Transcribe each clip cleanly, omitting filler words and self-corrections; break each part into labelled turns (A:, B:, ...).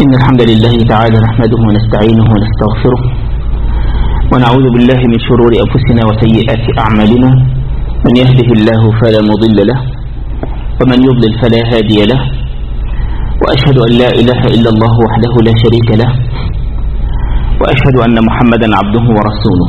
A: إن الحمد لله تعالى نحمده ونستعينه ونستغفره ونعوذ بالله من شرور أنفسنا وسيئات أعمالنا. من يهده الله فلا مضل له ومن يضلل فلا هادي له، وأشهد أن لا إله إلا الله وحده لا شريك له، وأشهد أن محمدا عبده ورسوله.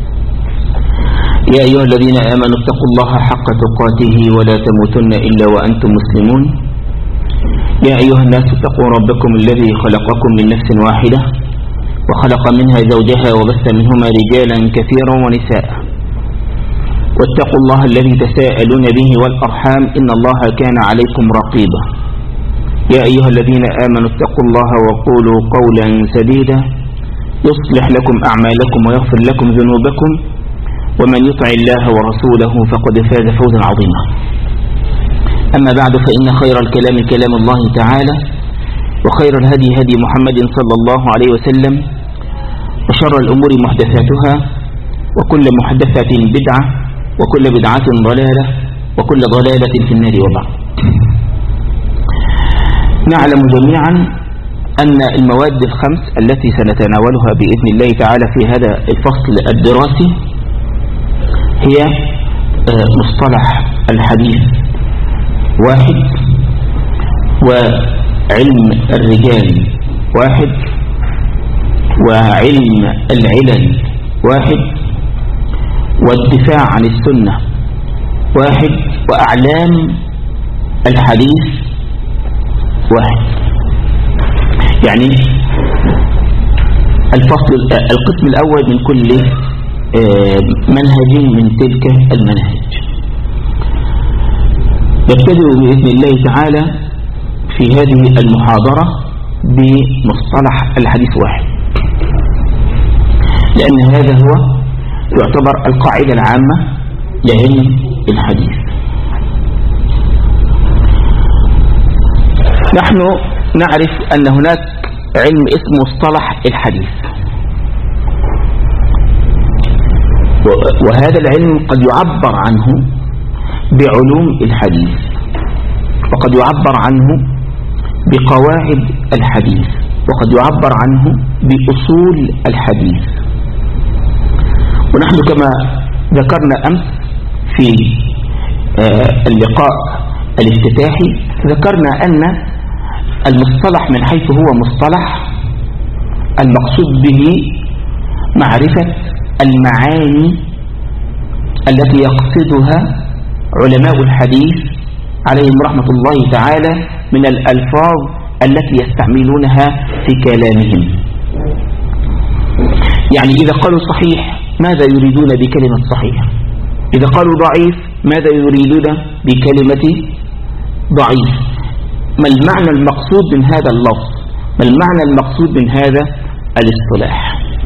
A: يا أيها الذين آمنوا اتقوا الله حق تقاته ولا تموتن إلا وأنتم مسلمون. يا أيها الناس اتقوا ربكم الذي خلقكم من نفس واحدة وخلق منها زوجها وبث منهما رجالا كثيرا ونساء، واتقوا الله الذي تساءلون به والأرحام إن الله كان عليكم رقيبا. يا أيها الذين آمنوا اتقوا الله وقولوا قولا سديدا يصلح لكم أعمالكم ويغفر لكم ذنوبكم، ومن يطع الله ورسوله فقد فاز فوزا عظيما. أما بعد، فإن خير الكلام كلام الله تعالى، وخير الهدي هدي محمد صلى الله عليه وسلم، وشر الأمور محدثاتها، وكل محدثة بدعة، وكل بدعة ضلالة، وكل ضلالة في النار. وبعد، نعلم جميعا أن المواد الخمس التي سنتناولها بإذن الله تعالى في هذا الفصل الدراسي هي مصطلح الحديث واحد، وعلم الرجال واحد، وعلم العلل واحد، والدفاع عن السنة واحد، وأعلام الحديث واحد. يعني القسم الأول من كل منهج من تلك المناهج. يبتدئ بإذن الله تعالى في هذه المحاضرة بمصطلح الحديث واحد، لأن هذا هو يعتبر القاعدة العامة لعلم الحديث. نحن نعرف أن هناك علم اسمه مصطلح الحديث، وهذا العلم قد يعبر عنه بعلوم الحديث، وقد يعبر عنه بقواعد الحديث، وقد يعبر عنه بأصول الحديث. ونحن كما ذكرنا أمس في اللقاء الافتتاحي ذكرنا أن المصطلح من حيث هو مصطلح المقصود به معرفة المعاني التي يقصدها علماء الحديث عليهم رحمة الله تعالى من الألفاظ التي يستعملونها في كلامهم. يعني إذا قالوا صحيح ماذا يريدون بكلمة صحيح؟ إذا قالوا ضعيف ماذا يريدون بكلمة ضعيف؟ ما المعنى المقصود من هذا اللفظ؟ ما المعنى المقصود من هذا الاصطلاح؟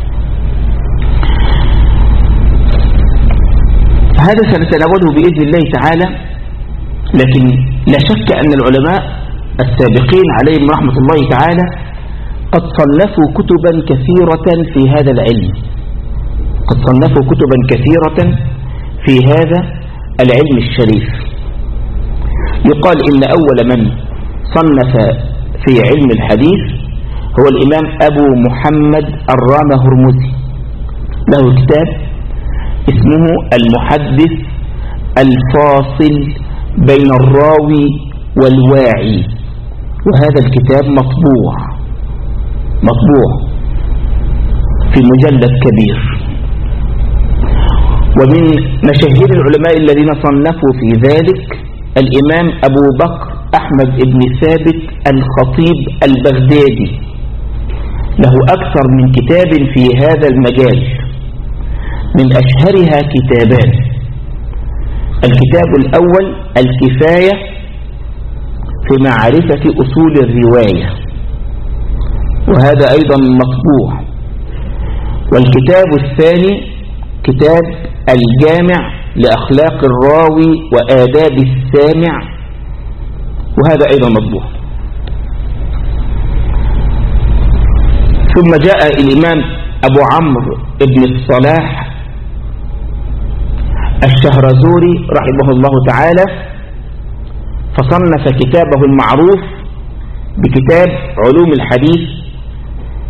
A: هذا سنتناوله بإذن الله تعالى، لكن لا شك أن العلماء السابقين عليهم رحمة الله تعالى قد صنفوا كتبا كثيرة في هذا العلم، قد صنفوا كتبا كثيرة في هذا العلم الشريف. يقال إن أول من صنف في علم الحديث هو الإمام أبو محمد الرامهرمزي، له كتاب اسمه المحدث الفاصل بين الراوي والواعي، وهذا الكتاب مطبوع في مجلد كبير. ومن مشاهير العلماء الذين صنفوا في ذلك الإمام أبو بكر أحمد بن ثابت الخطيب البغدادي، له أكثر من كتاب في هذا المجال، من أشهرها كتابان. الكتاب الأول الكفاية في معرفة أصول الرواية، وهذا أيضا مطبوع. والكتاب الثاني كتاب الجامع لأخلاق الراوي وآداب السامع، وهذا أيضا مطبوع. ثم جاء الإمام أبو عمرو بن الصلاح الشهرزوري رحمه الله تعالى، فصنف كتابه المعروف بكتاب علوم الحديث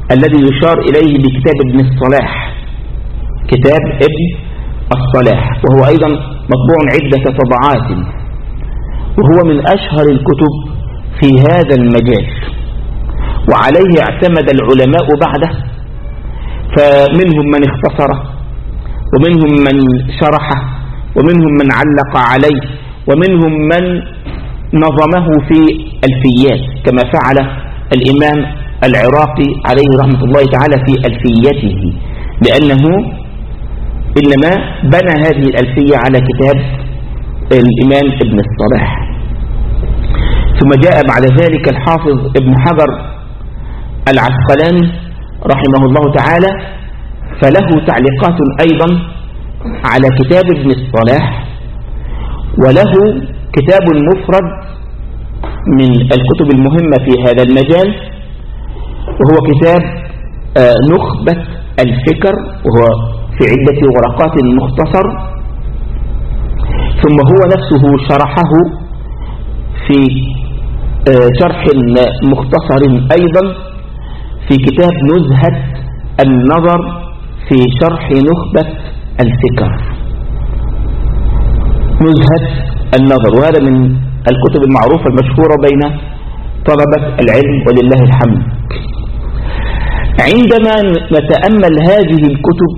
A: الذي يشار إليه بكتاب ابن الصلاح، كتاب ابن الصلاح، وهو أيضا مطبوع عدة طبعات، وهو من أشهر الكتب في هذا المجال، وعليه اعتمد العلماء بعده، فمنهم من اختصره، ومنهم من شرحه، ومنهم من علق عليه، ومنهم من نظمه في ألفيات كما فعل الإمام العراقي عليه رحمة الله تعالى في ألفيته، لأنه إنما بنى هذه الألفية على كتاب الإمام ابن الصلاح. ثم جاء بعد ذلك الحافظ ابن حجر العسقلاني رحمه الله تعالى، فله تعليقات أيضا على كتاب ابن الصلاح، وله كتاب مفرد من الكتب المهمة في هذا المجال، وهو كتاب نخبة الفكر، وهو في عدة ورقات مختصر. ثم هو نفسه شرحه في شرح مختصر أيضا في كتاب نزهة النظر في شرح نخبة الفكر، نزهة النظر، وهذا من الكتب المعروفة المشهورة بين طلبة العلم ولله الحمد. عندما نتأمل هذه الكتب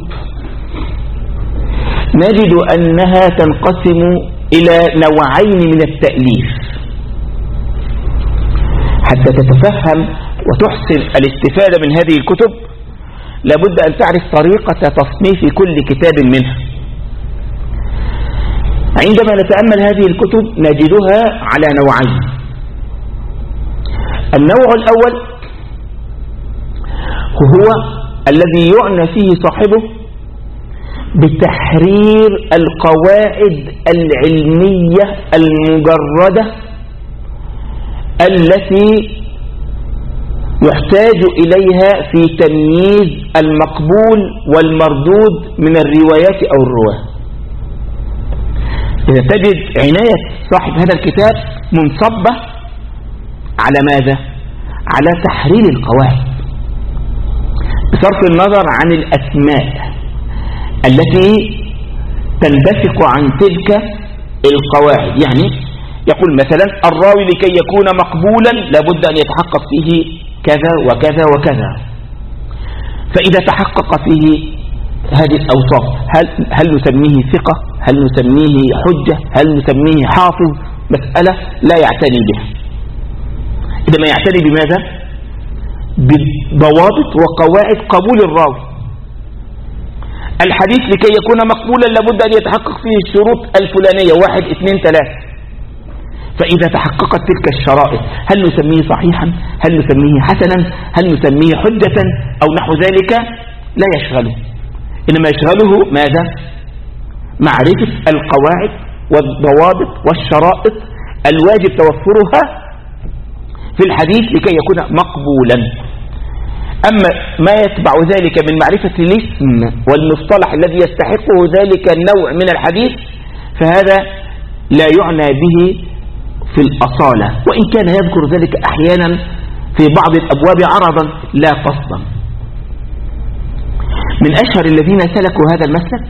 A: نجد أنها تنقسم إلى نوعين من التأليف. حتى تتفهم وتحسن الاستفادة من هذه الكتب لابد أن تعرف طريقة تصنيف كل كتاب منها. عندما نتأمل هذه الكتب نجدها على نوعين. النوع الأول هو الذي يعنى فيه صاحبه بتحرير القواعد العلمية المجردة التي يحتاج إليها في تمييز المقبول والمردود من الروايات أو الرواة. إذا تجد عناية صاحب هذا الكتاب منصبة على ماذا؟ على تحرير القواعد بصرف النظر عن الأسماء التي تنبثق عن تلك القواعد. يعني يقول مثلا الراوي لكي يكون مقبولا لابد أن يتحقق فيه كذا وكذا وكذا، فإذا تحقق فيه هذه الأوصاف هل نسميه ثقة؟ هل نسميه حجة؟ هل نسميه حافظ؟ مسألة لا يعتني بها. إنما يعتني بماذا؟ بضوابط وقواعد قبول الراوي. الحديث لكي يكون مقبولا لابد أن يتحقق فيه الشروط الفلانية 1 2 3. فإذا تحققت تلك الشرائط هل نسميه صحيحا؟ هل نسميه حسنا؟ هل نسميه حجة أو نحو ذلك؟ لا يشغله. إنما يشغله ماذا؟ معرفة القواعد والضوابط والشرائط الواجب توفرها في الحديث لكي يكون مقبولا. أما ما يتبع ذلك من معرفة الاسم والمصطلح الذي يستحقه ذلك النوع من الحديث فهذا لا يعنى به في الأصالة، وإن كان يذكر ذلك أحيانا في بعض الأبواب عرضا لا قصدا. من أشهر الذين سلكوا هذا المسلك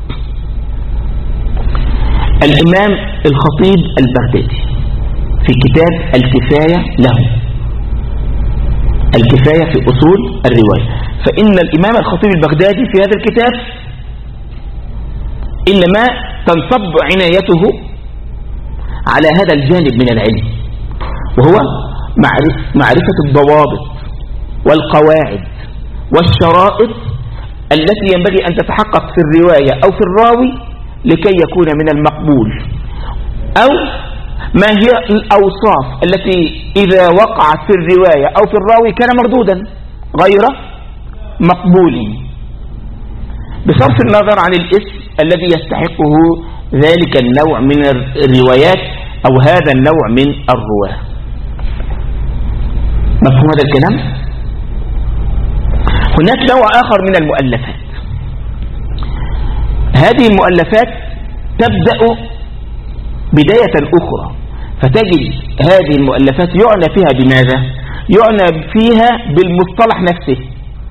A: الإمام الخطيب البغدادي في كتاب الكفاية له، الكفاية في أصول الرواية. فإن الإمام الخطيب البغدادي في هذا الكتاب إنما تنصب عنايته على هذا الجانب من العلم، وهو معرفة الضوابط والقواعد والشرائط التي ينبغي أن تتحقق في الرواية أو في الراوي لكي يكون من المقبول، أو ما هي الأوصاف التي إذا وقعت في الرواية أو في الراوي كان مردودا غير مقبول، بصرف النظر عن الاسم الذي يستحقه ذلك النوع من الروايات أو هذا النوع من الرواة. مفهوم هذا الكلام؟ هناك نوع آخر من المؤلفات. هذه المؤلفات تبدأ بداية أخرى، فتجد هذه المؤلفات يعنى فيها بماذا؟ يعنى فيها بالمصطلح نفسه.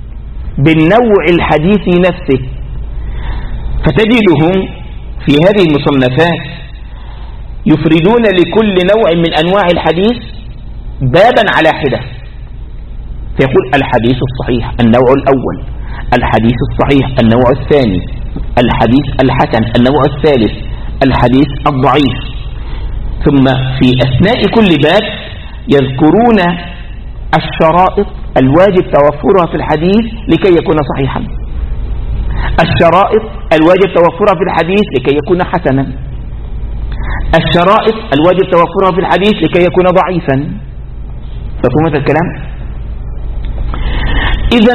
A: بالنوع الحديث نفسه. فتجدهم في هذه المصنفات يفردون لكل نوع من أنواع الحديث بابا على حدة، فيقول الحديث الصحيح النوع الأول، الحديث الصحيح النوع الثاني، الحديث الحسن النوع الثالث، الحديث الضعيف. ثم في أثناء كل باب يذكرون الشرائط الواجب توفرها في الحديث لكي يكون صحيحا، الشرائط الواجب توفرها في الحديث لكي يكون حسنا، الشرائط الواجب توفرها في الحديث لكي يكون ضعيفا. مفهوم هذا الكلام؟ إذن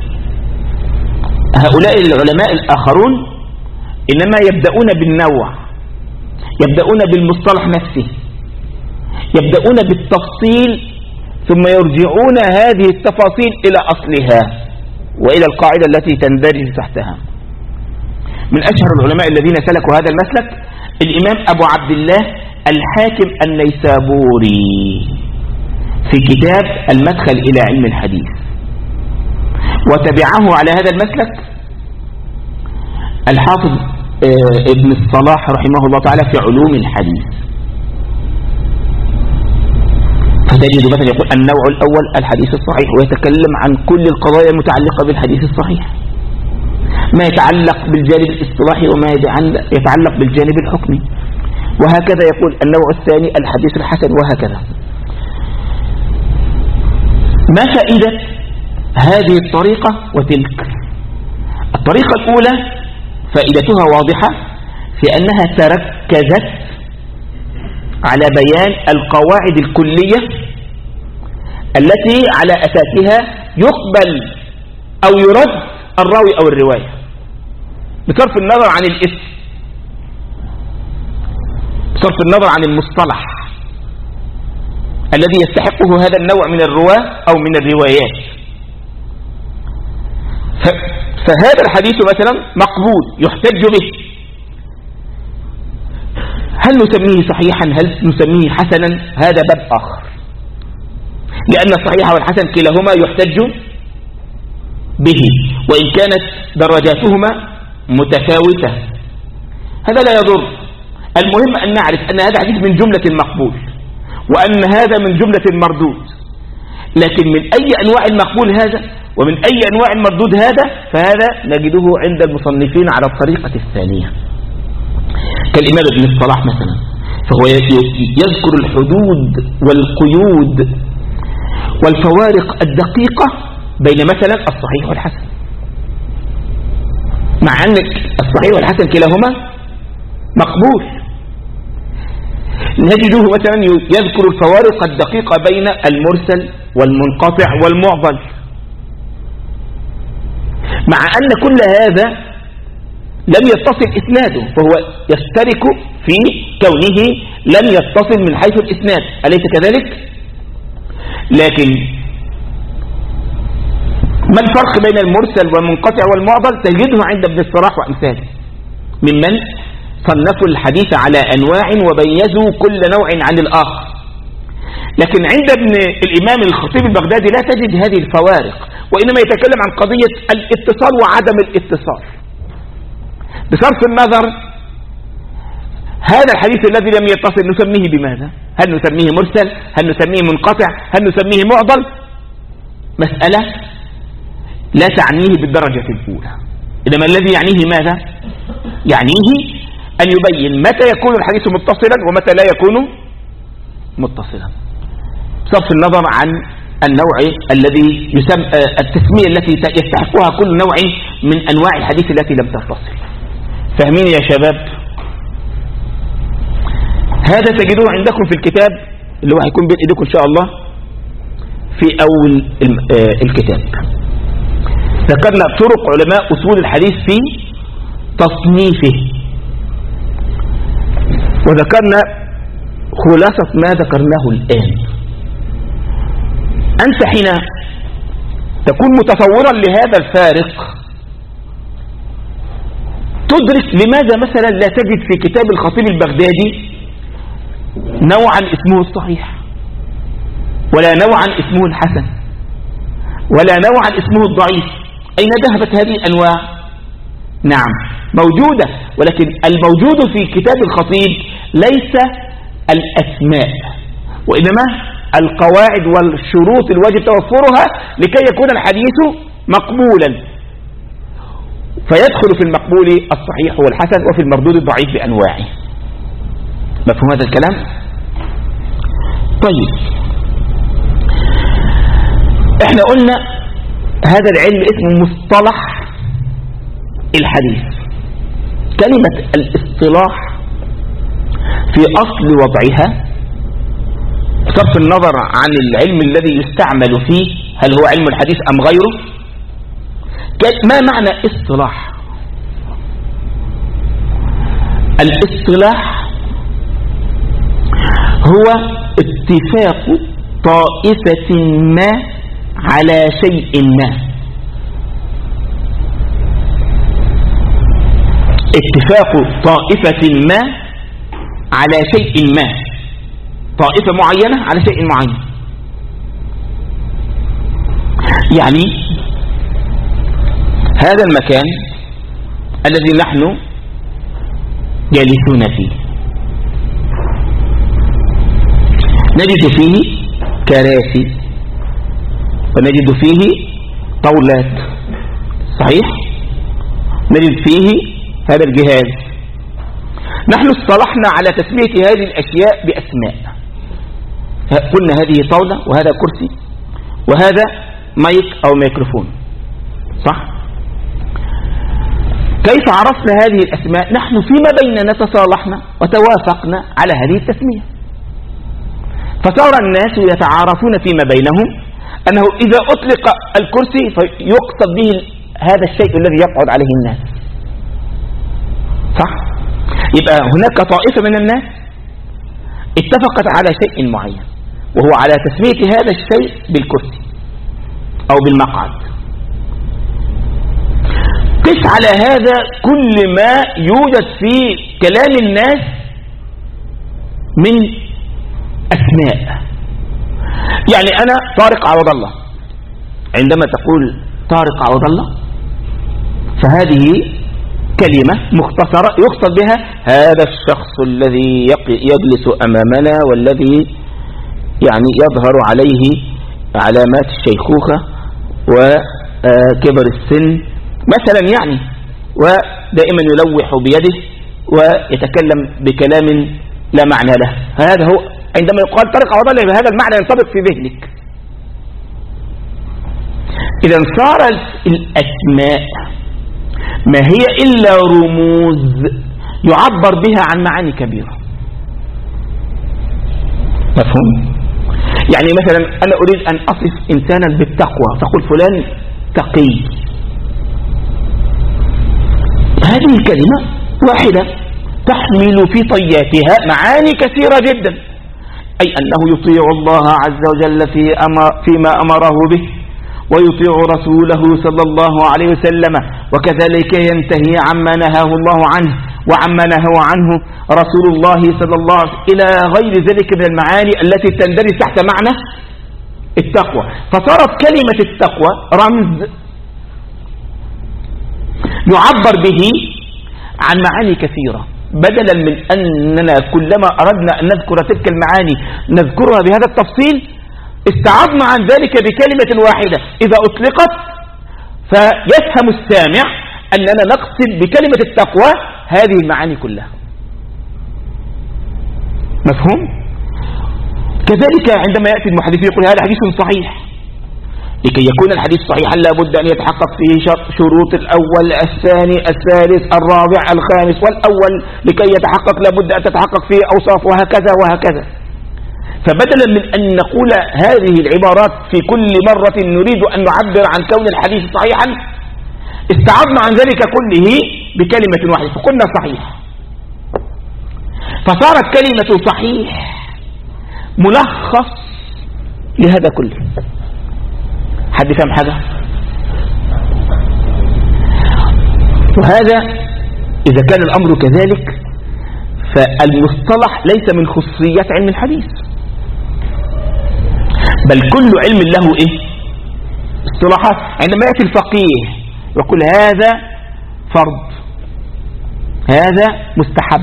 A: هؤلاء العلماء الآخرون إنما يبدأون بالنوع، يبدأون بالمصطلح نفسه، يبدأون بالتفصيل، ثم يرجعون هذه التفاصيل إلى أصلها وإلى القاعدة التي تندرج تحتها. من أشهر العلماء الذين سلكوا هذا المسلك الإمام أبو عبد الله الحاكم النيسابوري في كتاب المدخل إلى علم الحديث، وتبعه على هذا المسلك الحافظ ابن الصلاح رحمه الله تعالى في علوم الحديث. فتجد مثلا يقول النوع الأول الحديث الصحيح، ويتكلم عن كل القضايا المتعلقة بالحديث الصحيح، ما يتعلق بالجانب الاصطلاحي وما يتعلق بالجانب الحكمي، وهكذا يقول النوع الثاني الحديث الحسن، وهكذا. ما فائدة هذه الطريقة وتلك؟ الطريقة الأولى فائدتها واضحة في أنها تركزت على بيان القواعد الكلية التي على أساسها يقبل أو يرد الراوي أو الرواية، بصرف النظر عن الاسم، بصرف النظر عن المصطلح الذي يستحقه هذا النوع من الرواة أو من الروايات. فهذا الحديث مثلا مقبول يحتج به، هل نسميه صحيحا هل نسميه حسنا؟ هذا باب آخر، لأن الصحيح والحسن كلاهما يحتج به وإن كانت درجاتهما متفاوتة، هذا لا يضر. المهم أن نعرف أن هذا حديث من جملة المقبول وأن هذا من جملة المردود، لكن من أي أنواع المقبول هذا ومن أي أنواع المردود هذا، فهذا نجده عند المصنفين على الطريقة الثانية كالإمام ابن الصلاح مثلا، فهو يذكر الحدود والقيود والفوارق الدقيقة بين مثلا الصحيح والحسن، مع أن الصحيح والحسن كلاهما مقبول. نجده مثلا يذكر الفوارق الدقيقة بين المرسل والمنقطع والمعضل، مع أن كل هذا لم يتصل إسناده، فهو يشترك في كونه لم يتصل من حيث الإسناد، أليس كذلك؟ لكن ما الفرق بين المرسل والمنقطع والمعضل؟ تجده عند ابن الصلاح وأمثاله ممن صنفوا الحديث على أنواع وبيزوا كل نوع عن الآخر. لكن عند ابن الإمام الخطيب البغدادي لا تجد هذه الفوارق، وإنما يتكلم عن قضية الاتصال وعدم الاتصال، بصرف النظر هذا الحديث الذي لم يتصل نسميه بماذا؟ هل نسميه مرسل؟ هل نسميه منقطع؟ هل نسميه معضل؟ مسألة لا تعنيه بالدرجة الأولى، إنما الذي يعنيه ماذا؟ يعنيه أن يبين متى يكون الحديث متصلا ومتى لا يكون متصلا، بصرف النظر عن النوع الذي يسمى التسمية التي يستحقها كل نوع من أنواع الحديث التي لم تتصل. فاهمين يا شباب؟ هذا تجدوه عندكم في الكتاب اللي هو هيكون بين ايديكم ان شاء الله في اول الكتاب. ذكرنا طرق علماء اصول الحديث في تصنيفه، وذكرنا خلاصة ما ذكرناه الآن. أنت حين تكون متصورا لهذا الفارق تدرك لماذا مثلا لا تجد في كتاب الخطيب البغدادي نوعا اسمه الصحيح، ولا نوعا اسمه الحسن، ولا نوعا اسمه الضعيف، أين ذهبت هذه الأنواع؟ نعم موجودة، ولكن الموجود في كتاب الخطيب ليس الأسماء، وإنما القواعد والشروط الواجب توفرها لكي يكون الحديث مقبولا، فيدخل في المقبول الصحيح والحسن وفي المردود الضعيف بأنواعه. مفهوم هذا الكلام؟ طيب احنا قلنا هذا العلم اسمه مصطلح الحديث. كلمة الاصطلاح في أصل وضعها بصرف النظر عن العلم الذي يستعمل فيه، هل هو علم الحديث أم غيره؟ ما معنى اصطلاح؟ الاصطلاح هو اتفاق طائفة ما على شيء ما. اتفاق طائفة ما على شيء ما، طائفة معينة على شيء معين. يعني هذا المكان الذي نحن جالسون فيه نجد فيه كراسي ونجد فيه طاولات، صحيح؟ نجد فيه هذا الجهاز. نحن اصطلحنا على تسمية هذه الأشياء بأسماء، قلنا هذه طاولة وهذا كرسي وهذا مايك أو ميكروفون، صح؟ كيف عرفنا هذه الأسماء؟ نحن فيما بيننا تصالحنا وتوافقنا على هذه التسمية، فصار الناس يتعارفون فيما بينهم أنه إذا أطلق الكرسي فيقصد به هذا الشيء الذي يقعد عليه الناس، صح؟ يبقى هناك طائفة من الناس اتفقت على شيء معين، وهو على تسمية هذا الشيء بالكرسي أو بالمقعد. قس على هذا كل ما يوجد في كلام الناس من أسماء. يعني أنا طارق عوض الله، عندما تقول طارق عوض الله فهذه كلمة مختصرة يقصد بها هذا الشخص الذي يجلس أمامنا والذي يعني يظهر عليه علامات الشيخوخة وكبر السن مثلا، يعني ودائما يلوح بيده ويتكلم بكلام لا معنى له. هذا هو عندما يقال طارق عوض الله هذا المعنى ينطبق في ذهنك. إذا صارت الأسماء ما هي إلا رموز يعبر بها عن معاني كبيرة. مفهوم؟ يعني مثلا أنا أريد أن أصف إنسانا بالتقوى فقل فلان تقي، هذه الكلمة واحدة تحمل في طياتها معاني كثيرة جدا، أي أنه يطيع الله عز وجل فيما أمره به، ويطيع رسوله صلى الله عليه وسلم، وكذلك ينتهي عما نهاه الله عنه وعما نهاه عنه رسول الله صلى الله عليه وسلم، إلى غير ذلك من المعاني التي تندرج تحت معنى التقوى. فصارت كلمة التقوى رمز يعبر به عن معاني كثيرة، بدلا من أننا كلما أردنا أن نذكر تلك المعاني نذكرها بهذا التفصيل، استعضنا عن ذلك بكلمة واحدة إذا أطلقت فيفهم السامع أننا نقصد بكلمة التقوى هذه المعاني كلها. مفهوم؟ كذلك عندما يأتي المحدث يقول هذا حديث صحيح، لكي يكون الحديث صحيحا لا بد أن يتحقق فيه شروط الأول الثاني الثالث الرابع الخامس، والأول لكي يتحقق لا بد أن تتحقق فيه أوصاف وهكذا وهكذا. فبدلا من أن نقول هذه العبارات في كل مرة نريد أن نعبر عن كون الحديث صحيحا، استعضنا عن ذلك كله بكلمة واحدة فقلنا صحيح. فصارت كلمة صحيح ملخص لهذا كله. حد فهم حاجة؟ وهذا إذا كان الأمر كذلك فالمصطلح ليس من خصوصيات علم الحديث، بل كل علم له إيه؟ اصطلاحات. عندما يأتي الفقيه ويقول هذا فرض، هذا مستحب،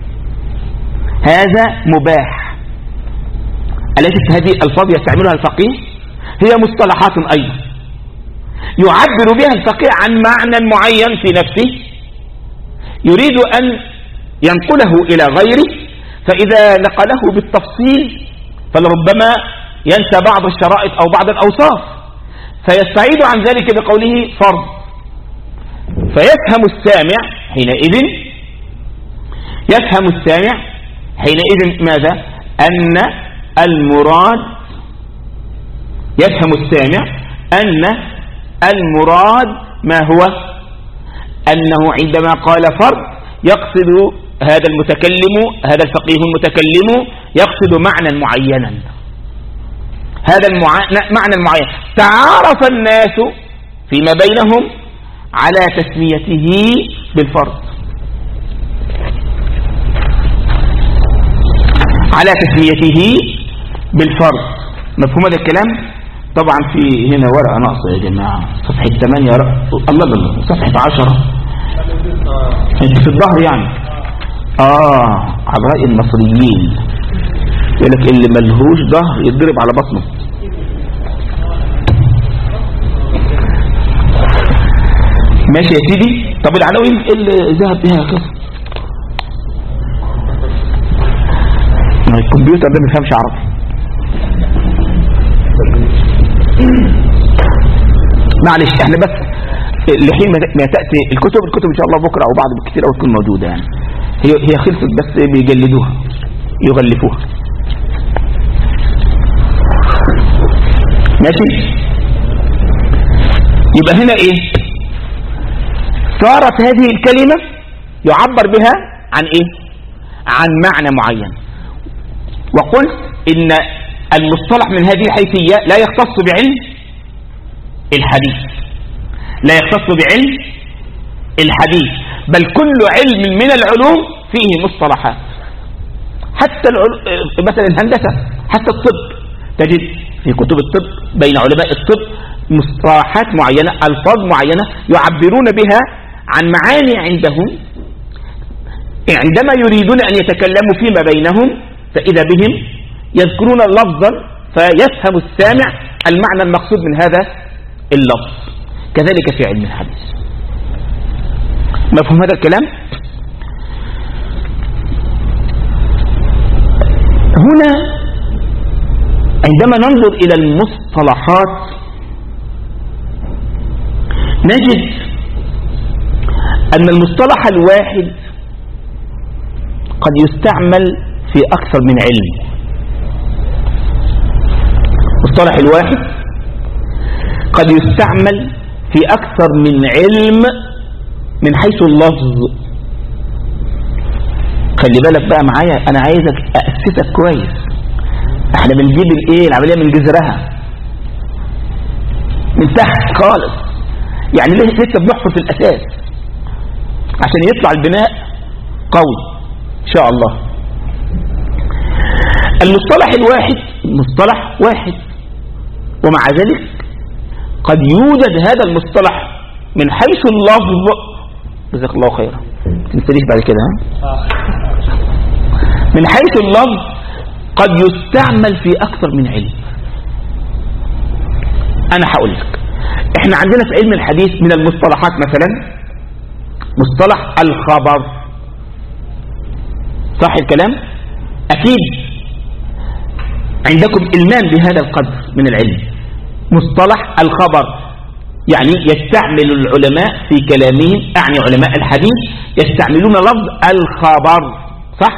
A: هذا مباح. أليست هذه الألفاظ يستعملها الفقيه؟ هي مصطلحات أيضا يعبر بها الفقيه عن معنى معين في نفسه يريد أن ينقله إلى غيره، فإذا نقله بالتفصيل فلربما ينسى بعض الشرائط أو بعض الأوصاف، فيستعيد عن ذلك بقوله فرض. فيفهم السامع حينئذ ماذا؟ أن المراد، يفهم السامع أن المراد ما هو؟ أنه عندما قال فرض يقصد هذا المتكلم، هذا الفقيه المتكلم يقصد معنى معينا، هذا المعنى المعين تعارف الناس فيما بينهم على تسميته بالفرض، على تسميته بالفرض. مفهوم هذا الكلام؟ طبعا في هنا ورقة ناقصة يا جماعة، صفحة 8 الله صفحة 10 انت في الظهر يعني. على رأي المصريين يقول لك اللي ملهوش ظهر يتضرب على بطنه. ماشي يا سيدي. طب العناوين اللي ذهب بها كده، الكمبيوتر ده ما بيفهمش عربي. معلش احنا بس لحين ما تأتي الكتب ان شاء الله بكرة او بعد بكتير او تكون موجودة يعني. هي خلصت بس بيجلدوها يغلفوها. ماشي. يبقى هنا ايه؟ صارت هذه الكلمة يعبر بها عن ايه؟ عن معنى معين. وقلت ان المصطلح من هذه الحيثية لا يختص بعلم الحديث، لا يختص بعلم الحديث، بل كل علم من العلوم فيه مصطلحات. حتى مثلا الهندسة، حتى الطب تجد في كتب الطب بين علماء الطب مصطلحات معينة، ألفاظ معينة يعبرون بها عن معاني عندهم عندما يريدون أن يتكلموا فيما بينهم، فإذا بهم يذكرون لفظا فيفهم السامع المعنى المقصود من هذا اللفظ. كذلك في علم الحديث. مفهوم هذا الكلام؟ هنا عندما ننظر إلى المصطلحات نجد أن المصطلح الواحد قد يستعمل في أكثر من علم. المصطلح الواحد قد يستعمل في أكثر من علم من حيث اللفظ. خلي بالك بقى معايا، أنا عايزك أأسسك كويس. احنا بنجيب الايه العملية من جذرها من تحت خالص، يعني لسه بنحفر في الأساس عشان يطلع البناء قوي إن شاء الله. المصطلح الواحد مصطلح واحد، ومع ذلك قد يوجد هذا المصطلح من حيث اللفظ. جزاك الله خيرا، تنسليش بعد كده. من حيث اللفظ قد يستعمل في أكثر من علم. أنا هقول لك، احنا عندنا في علم الحديث من المصطلحات مثلا مصطلح الخبر. صح الكلام؟ أكيد عندكم إلمام بهذا القدر من العلم. مصطلح الخبر يعني يستعمل العلماء في كلامهم، أعني علماء الحديث يستعملون لفظ الخبر. صح؟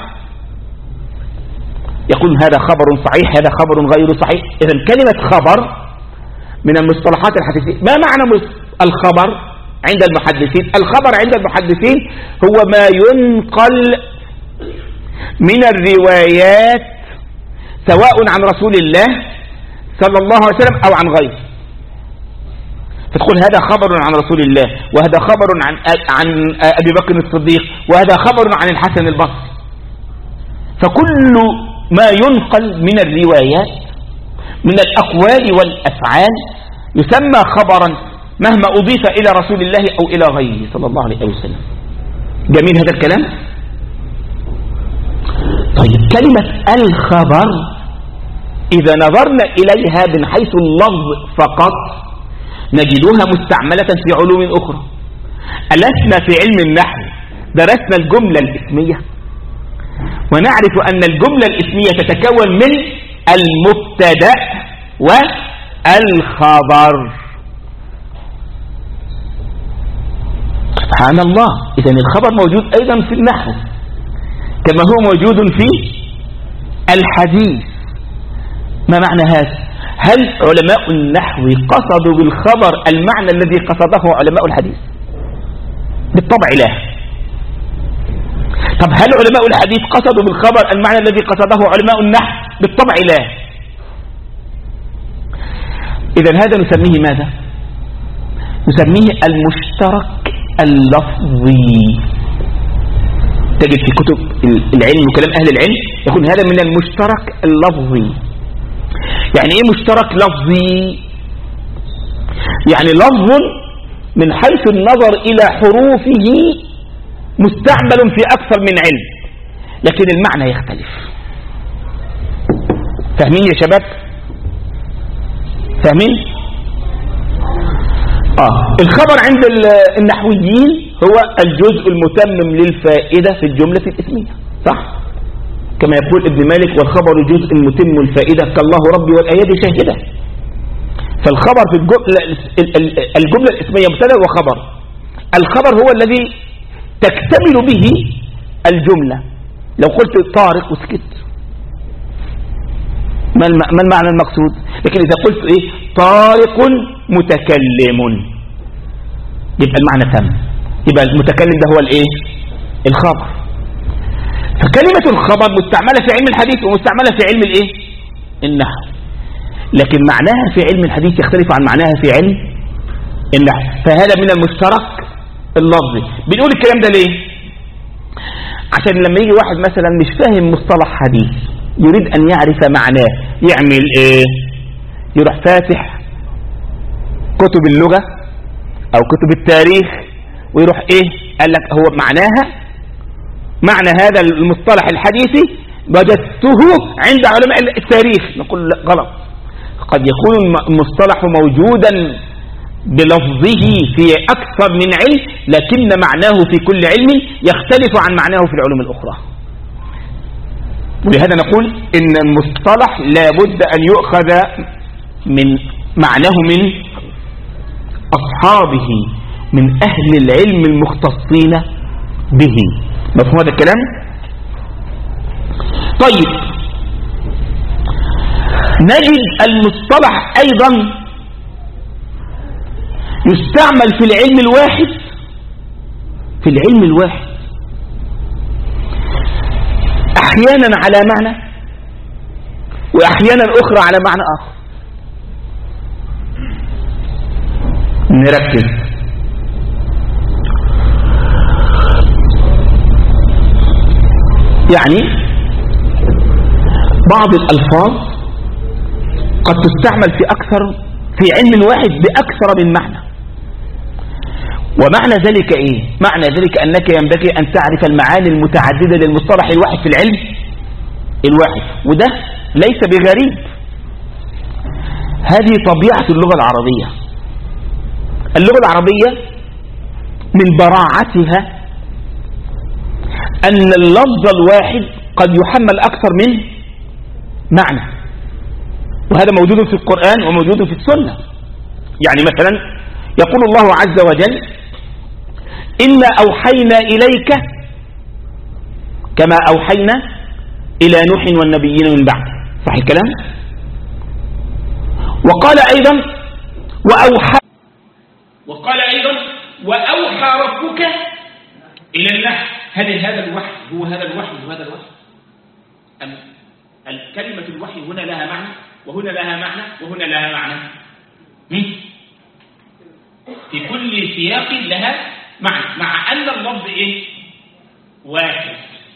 A: يقول هذا خبر صحيح، هذا خبر غير صحيح. إذن كلمة خبر من المصطلحات الحديثية. ما معنى الخبر عند المحدثين؟ الخبر عند المحدثين هو ما ينقل من الروايات سواء عن رسول الله صلى الله عليه وسلم أو عن غيره. فتقول هذا خبر عن رسول الله، وهذا خبر عن أبي بكر الصديق، وهذا خبر عن الحسن البصري. فكل ما ينقل من الروايات من الأقوال والأفعال يسمى خبرا مهما أضيف إلى رسول الله أو إلى غيره صلى الله عليه وسلم. جميل هذا الكلام. طيب كلمة الخبر إذا نظرنا إليها من حيث اللفظ فقط نجدها مستعملة في علوم أخرى. ألسنا في علم النحو درسنا الجملة الاسمية ونعرف أن الجملة الاسمية تتكون من المبتدأ والخبر. سبحان الله، إذن الخبر موجود أيضا في النحو كما هو موجود في الحديث. ما معنى هذا؟ هل علماء النحو قصدوا بالخبر المعنى الذي قصده علماء الحديث؟ بالطبع لا. طب هل علماء الحديث قصدوا بالخبر المعنى الذي قصده علماء النحو؟ بالطبع لا. إذن هذا نسميه ماذا؟ نسميه المشترك اللفظي. تجد في كتب العلم وكلام أهل العلم يكون هذا من المشترك اللفظي. يعني إيه مشترك لفظي؟ يعني لفظ من حيث النظر إلى حروفه مستعمل في أكثر من علم لكن المعنى يختلف. فاهمين يا شباب؟ فاهمين؟ الخبر عند النحويين هو الجزء المتمم للفائدة في الجملة الاسمية، صح؟ كما يقول ابن مالك: والخبر جزء متم الفائدة كالله ربي والآيات شاهدة. فالخبر في الجملة الاسمية مبتدأ وخبر. الخبر هو الذي تكتمل به الجملة. لو قلت طارق وسكت ما المعنى المقصود؟ لكن إذا قلت إيه طارق متكلم يبقى المعنى تم، يبقى المتكلم ده هو الإيه؟ الخبر. فكلمة الخبر مستعملة في علم الحديث ومستعملة في علم الإيه؟ النحو، لكن معناها في علم الحديث يختلف عن معناها في علم النحو. فهذا من المشترك اللفظي. بنقول الكلام ده ليه؟ عشان لما يجي واحد مثلا مش فاهم مصطلح حديث يريد أن يعرف معناه يعمل إيه؟ يروح فاتح كتب اللغة أو كتب التاريخ ويروح إيه؟ قال لك هو معناها معنى هذا المصطلح الحديثي وجدته عند علماء التاريخ. نقول لا، غلط. قد يكون المصطلح موجودا بلفظه في أكثر من علم لكن معناه في كل علم يختلف عن معناه في العلوم الأخرى. ولهذا نقول إن المصطلح لا بد أن يؤخذ من معناه من أصحابه من أهل العلم المختصين به. مفهوم هذا الكلام؟ طيب نجد المصطلح أيضا يستعمل في العلم الواحد أحيانا على معنى وأحيانا أخرى على معنى آخر. نركز. يعني بعض الألفاظ قد تستعمل في علم واحد بأكثر من معنى. ومعنى ذلك إيه؟ معنى ذلك أنك ينبغي أن تعرف المعاني المتعددة للمصطلح الواحد في العلم الواحد، وده ليس بغريب. هذه طبيعة اللغة العربية. اللغة العربية من براعتها أن اللفظ الواحد قد يحمل أكثر من معنى، وهذا موجود في القرآن وموجود في السنة. يعني مثلا يقول الله عز وجل: إنا أوحينا إليك كما أوحينا إلى نوح والنبيين من بعد. صح الكلام؟ وقال أيضا وأوحى ربك إلى النحل. هل هذا الوحي هو هذا الوحي وهذا الوحي؟ أم الكلمة الوحي هنا لها معنى وهنا لها معنى وهنا لها معنى؟ في كل سياق لها معنى، مع أن اللفظ إيه؟ واحد.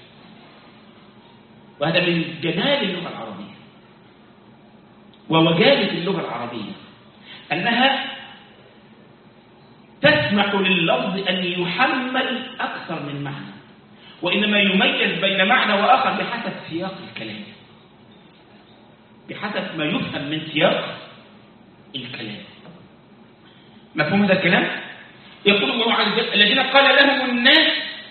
A: وهذا من جمال اللغة العربية ووجالة اللغة العربية أنها تسمح لللفظ أن يحمل أكثر من معنى، وإنما يميز بين معنى وآخر بحسب سياق الكلام، بحسب ما يفهم من سياق الكلام. مفهوم هذا الكلام؟ يقول الله عز وجل: الذين قال لهم الناس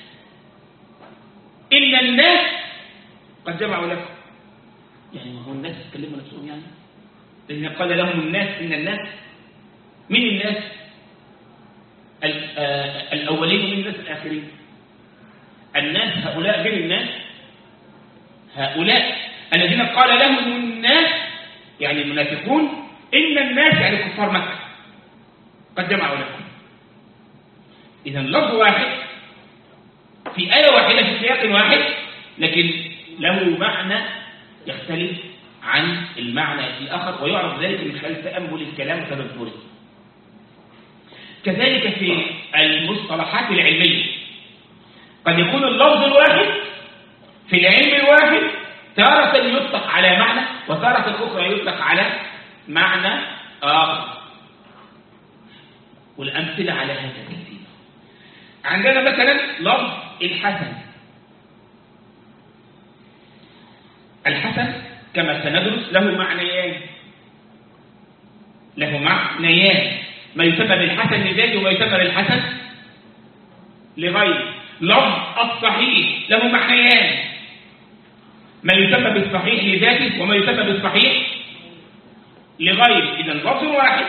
A: إن الناس قد جمعوا لكم. يعني ما هو الناس يتكلموا نفسهم يعني؟ الذين قال لهم الناس إن الناس، من الناس الأولين ومن الناس الآخرين؟ الناس هؤلاء غير الناس، هؤلاء الذين قال لهم الناس يعني المنافقون إن الناس يعني كفار مكة قد جمعوا لكم. إذا لفظ واحد في آية واحدة في سياق واحد، لكن له معنى يختلف عن المعنى الآخر، ويعرف ذلك من خلال تأمل الكلام وتدبره. كذلك في المصطلحات العلمية قد يكون اللفظ الواحد في العلم الواحد تارة يطلق على معنى، وتارة أخرى يطلق على معنى آخر. والأمثلة على هذا كثير. عندنا مثلا لفظ الحسن. الحسن كما سندرس له معنيان، ما يسمى بالحسن لذاته وما يسمى بالحسن لغيره. لفظ الصحيح له معنيان، ما يسمى بالصحيح لذاته وما يسمى بالصحيح لغيره. إذا لفظ واحد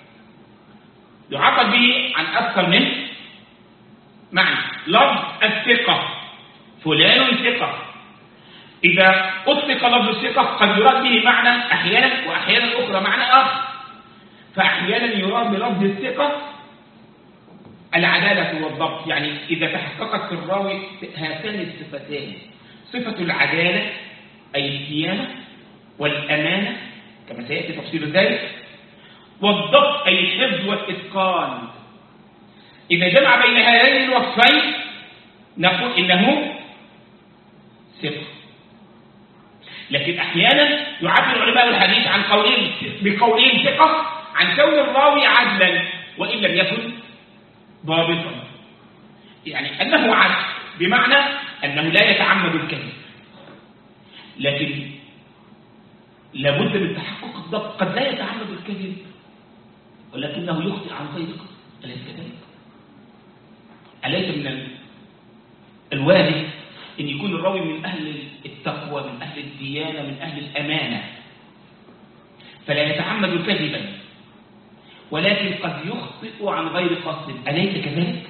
A: يعبر به عن أكثر من معنى. لفظ الثقة، فلان ثقة، إذا أطلق لفظ الثقة قد يراد به معنى أحيانا، وأحيانا أخرى معنى آخر. فأحيانا يراد بلفظ الثقة العدالة والضبط، يعني إذا تحققت في الراوي هاتان الصفتان، صفة العدالة أي الديانة والأمانة كما سيأتي تفصيل ذلك، والضبط أي الحفظ والإتقان. إذا جمع بين هذين الوصفين نقول إنه ثقة. لكن أحيانا يعبر علماء الحديث عن بقولهم ثقة عن كون الراوي عدلا وإن لم يكن ضابطا، يعني أنه عدل بمعنى أنه لا يتعمد الكذب، لكن لابد من تحقق الضبط. قد لا يتعمد الكذب ولكنه يخطئ عن غير قصد، أليس كذلك؟ أليس من الوارد أن يكون الراوي من أهل التقوى، من أهل الديانة، من أهل الأمانة، فلا يتعمد كذبا، ولكن قد يخطئ عن غير قصد، أليس كذلك؟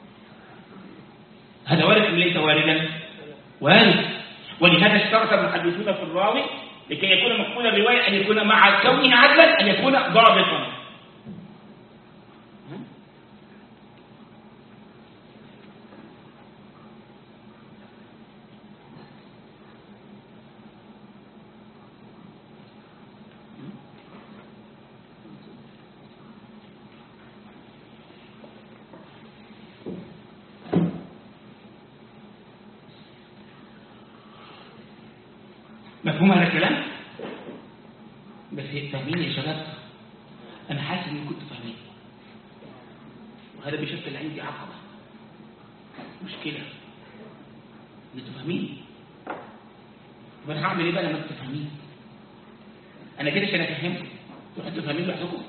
A: هذا وارد أم ليس واردا؟ وارد. ولهذا اشترط المحدثون في الراوي لكي يكون مقبول الرواية أن يكون مع كونه عدلا أن يكون ضابطا. مفهوم هذا الكلام؟ بس فاهمين يا شباب؟ أنا حاسس إني كنت فاهمين، وهذا بيشكل عندي عقبة، مشكلة. أنتوا فاهمين؟ وأنا هعمل إيه بقى لما أنتوا فاهمين؟ أنا كده عشان أفهمكم، أنتوا فاهمين لوحدكم؟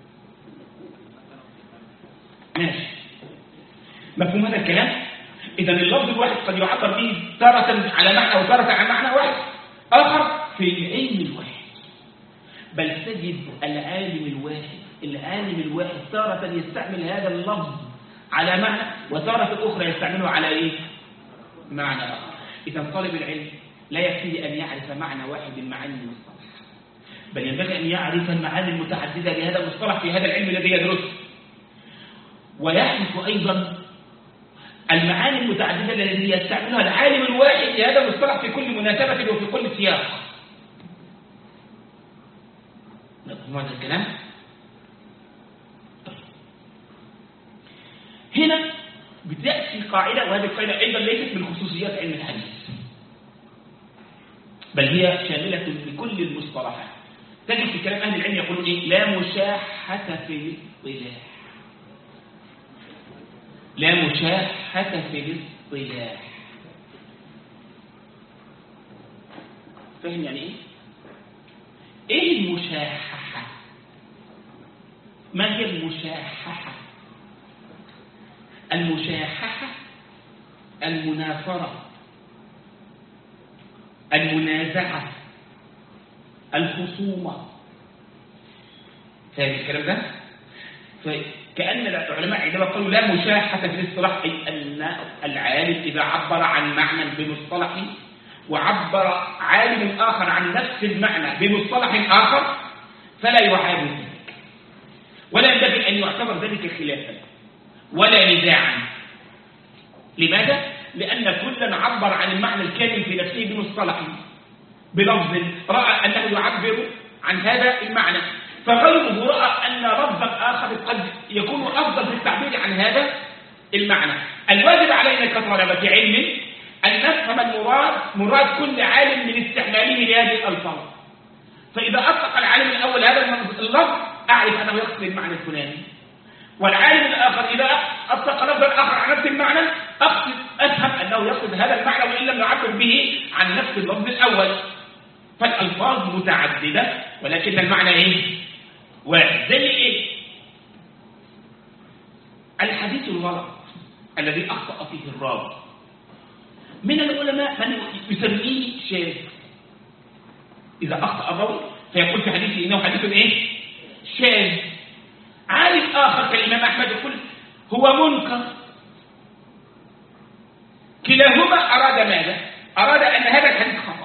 A: ماشي. مفهوم هذا الكلام؟ إذا اللفظ الواحد قد يعبر به تارة على معنى وتارة على معنى واحد آخر في العلم الواحد. بل تجد العالم الواحد تارة يستعمل هذا اللفظ على معنى، وتارة أخرى يستعمله على معنى آخر. إذا طالب العلم لا يكفيه أن يعرف معنى واحد من معاني المصطلح، بل ينبغي أن يعرف المعاني المتعددة لهذا المصطلح في هذا العلم الذي يدرسه، ويعرف أيضا المعاني المتعددة التي يستعملها العالم الواحد لهذا المصطلح في كل مناسبة وفي كل سياق. نفهم هذا الكلام؟ طيب. هنا بتأتي قاعدة، وهذه القاعدة أيضا ليست من خصوصيات علم الحديث، بل هي شاملة لكل المصطلحات. تجد في كلام أهل العلم يقولون لا مشاحة في الاصطلاح. لا مشاحة في الاصطلاح. فاهم يعني ايه؟ ايه المشاحة؟ ما هي المشاحة؟ المشاحة المنافرة، المنازعة، الخصومة. فاهم الكلام ده؟ فكأن العلماء عندما قالوا لا مشاحة في الاصطلاح أي أن العالم إذا عبر عن معنى بمصطلح وعبر عالم آخر عن نفس المعنى بمصطلح آخر فلا يعاد ذلك، ولا ينبغي أن يعتبر ذلك خلافا ولا نزاعا. لماذا؟ لأن كلا عبر عن المعنى الكامل في نفسه بمصطلح بلفظ رأى أنه يعبر عن هذا المعنى، فغيره رأى أن لفظا آخر قد يكون أفضل في التعبير عن هذا المعنى. الواجب علينا كطلبة علم أن نفهم مراد كل عالم من استعماله لهذه الألفاظ. فإذا أطلق العالم الأول هذا اللفظ أعرف أنه يقصد المعنى الفلاني، والعالم الآخر إذا أطلق لفظا آخر عن نفس المعنى أفهم أنه يقصد هذا المعنى وإن لم يعبر به عن نفس اللفظ الأول. فالألفاظ متعددة ولكن المعنى إيه؟ واحد. زي إيه؟ الحديث الغلط الذي أخطأ فيه الراوي من العلماء من يسميه شاذ. إذا أخطأ الراوي فيقول في حديثه إنه حديث إيه؟ شاذ. عالم آخر كالإمام أحمد يقول هو منكر. كلاهما أراد ماذا؟ أراد أن هذا الحديث خطأ،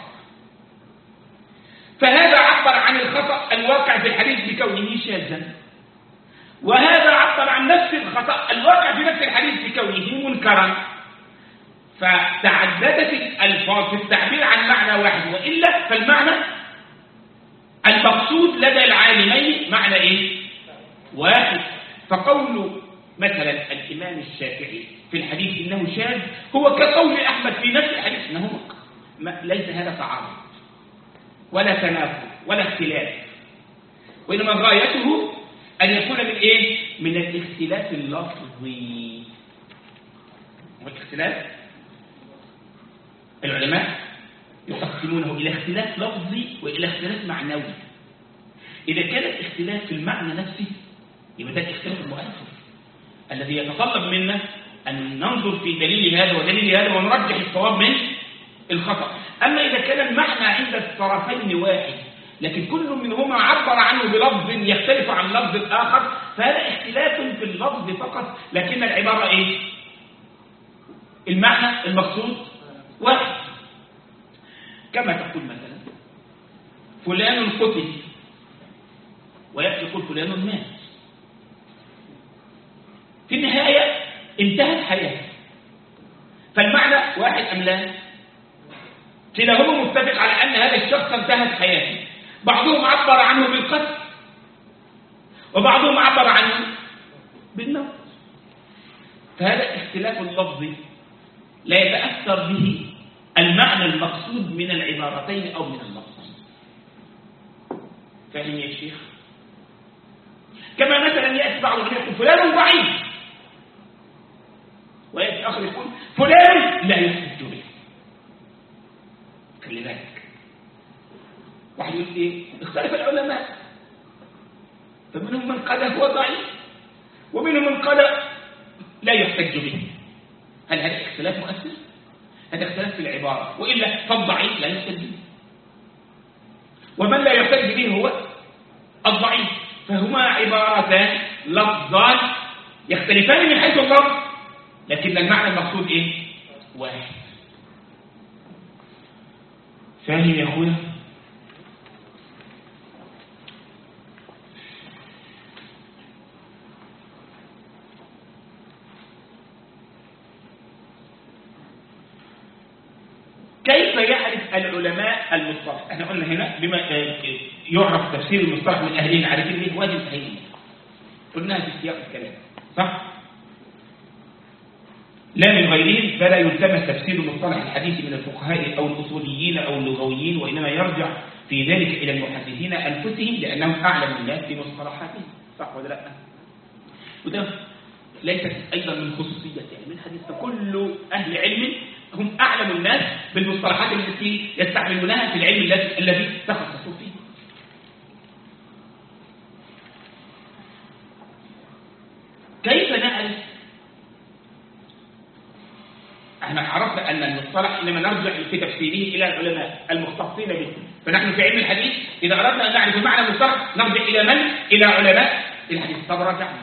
A: فهذا عبر عن الخطأ الواقع في الحديث بكونه شاذا، وهذا عبر عن نفس الخطأ الواقع في نفس الحديث بكونه منكرا. فتعددت الألفاظ في التعبير عن معنى واحد، وإلا فالمعنى المقصود لدى العالمين معنى إيه؟ واحد. فقول مثلا الإمام الشافعي في الحديث إنه شاذ هو كقول أحمد في نفس الحديث إنه منكر. ليس هذا تعارض ولا تنافر ولا اختلاف، وإنما غايته أن يكون من إيه؟ من الاختلاف اللفظي. والاختلاف العلماء يقسمونه إلى اختلاف لفظي وإلى اختلاف معنوي. إذا كان الاختلاف في المعنى نفسه يبقى ده الاختلاف المؤثر الذي يتطلب منا أن ننظر في دليل هذا ودليل هذا ونرجح الصواب من الخطأ. أما إذا كان المعنى عند الطرفين واحد لكن كل منهما عبر عنه بلفظ يختلف عن لفظ الآخر فهذا اختلاف في اللفظ فقط، لكن العبارة إيه؟ المعنى المقصود واحد. كما تقول مثلا فلان قتل ويأتي يقول فلان مات، في النهاية انتهت حياته، فالمعنى واحد أم لا؟ كلاهما متفق على أن هذا الشخص انتهت حياته. بعضهم عبر عنه بالقتل وبعضهم عبر عنه بالموت، فهذا اختلاف اللفظي لا يتأثر به المعنى المقصود من العبارتين أو من اللفظين. فاهم يا شيخ؟ كما مثلا يأتي بعض الناس يقول فلان ضعيف، ويأتي آخر يقول فلان لا يحتج به. خلي بالك، واحد يقول إيه؟ اختلف العلماء، فمنهم من قال هو ضعيف ومنهم من قال لا يحتج به. هل هذا اختلاف مؤثر؟ هذا اختلاف في العبارة، وإلا فالضعيف لا يحتج به، ومن لا يحتج به هو الضعيف. فهما عبارتان لفظان يختلفان من حيث اللفظ لكن المعنى المقصود إيه؟ واحد. فاهم يا أخويا؟ كيف يعرف العلماء المصطلح؟ احنا قلنا هنا بما يعرف تفسير المصطلح من أهلين عارفين ليه واجب صحيح، قلناها في سياق الكلام صح؟ لا من غيرهم، فلا يلتمس تفسير مصطلح الحديث من الفقهاء أو الأصوليين أو اللغويين، وإنما يرجع في ذلك إلى المحدثين أنفسهم لأنهم أعلم الناس في مصطلحاتهم، صح ولا لا؟ وده
B: ليست أيضا من خصوصية علم الحديث، فكل أهل علم هم أعلم الناس بالمصطلحات التي يستعملونها في العلم الذي تخصصوا فيه. كيف نعرف؟ احنا عرفنا أن المصطلح إنما نرجع في تفسيره إلى العلماء المختصين به، فنحن في علم الحديث إذا أردنا أن نعرف معنى المصطلح نرجع إلى من؟ إلى علماء الحديث. طب رجعنا،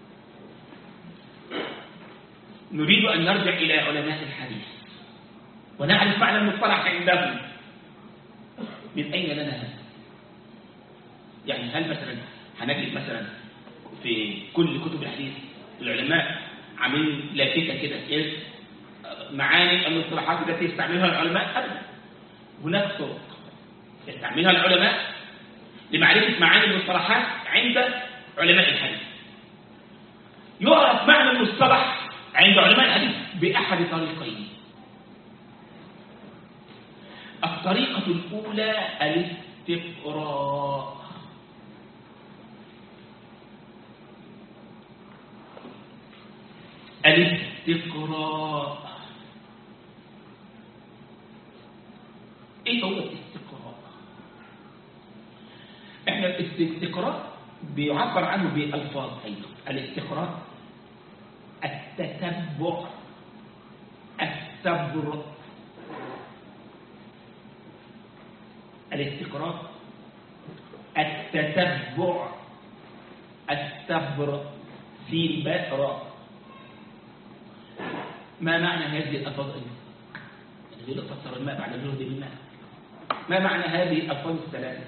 B: نريد أن نرجع إلى علماء الحديث ونعرف معنى المصطلح عندهم. من أين لنا هذا؟ يعني هل مثلا هنجد مثلا في كل كتب الحديث العلماء عاملين لافتة كده إيه معاني المصطلحات التي يستعملها العلماء؟ أبدا، هناك طرق يستعملها العلماء لمعرفة معاني المصطلحات عند علماء الحديث. يعرف معنى المصطلح عند علماء الحديث بأحد طريقين. الطريقة الأولى الاستقراء. الاستقراء ايه هو الاستقراء؟ احنا الاستقراء بيعبر عنه بألفاظ ايضا. الاستقراء التتبع، السبر. الاستقراء التتبع، السبر، سين باء راء. ما معنى هذه الألفاظ أيضا؟ الذي تفسر الماء بعد الجهد بالماء. ما معنى هذه الألفاظ الثلاثة؟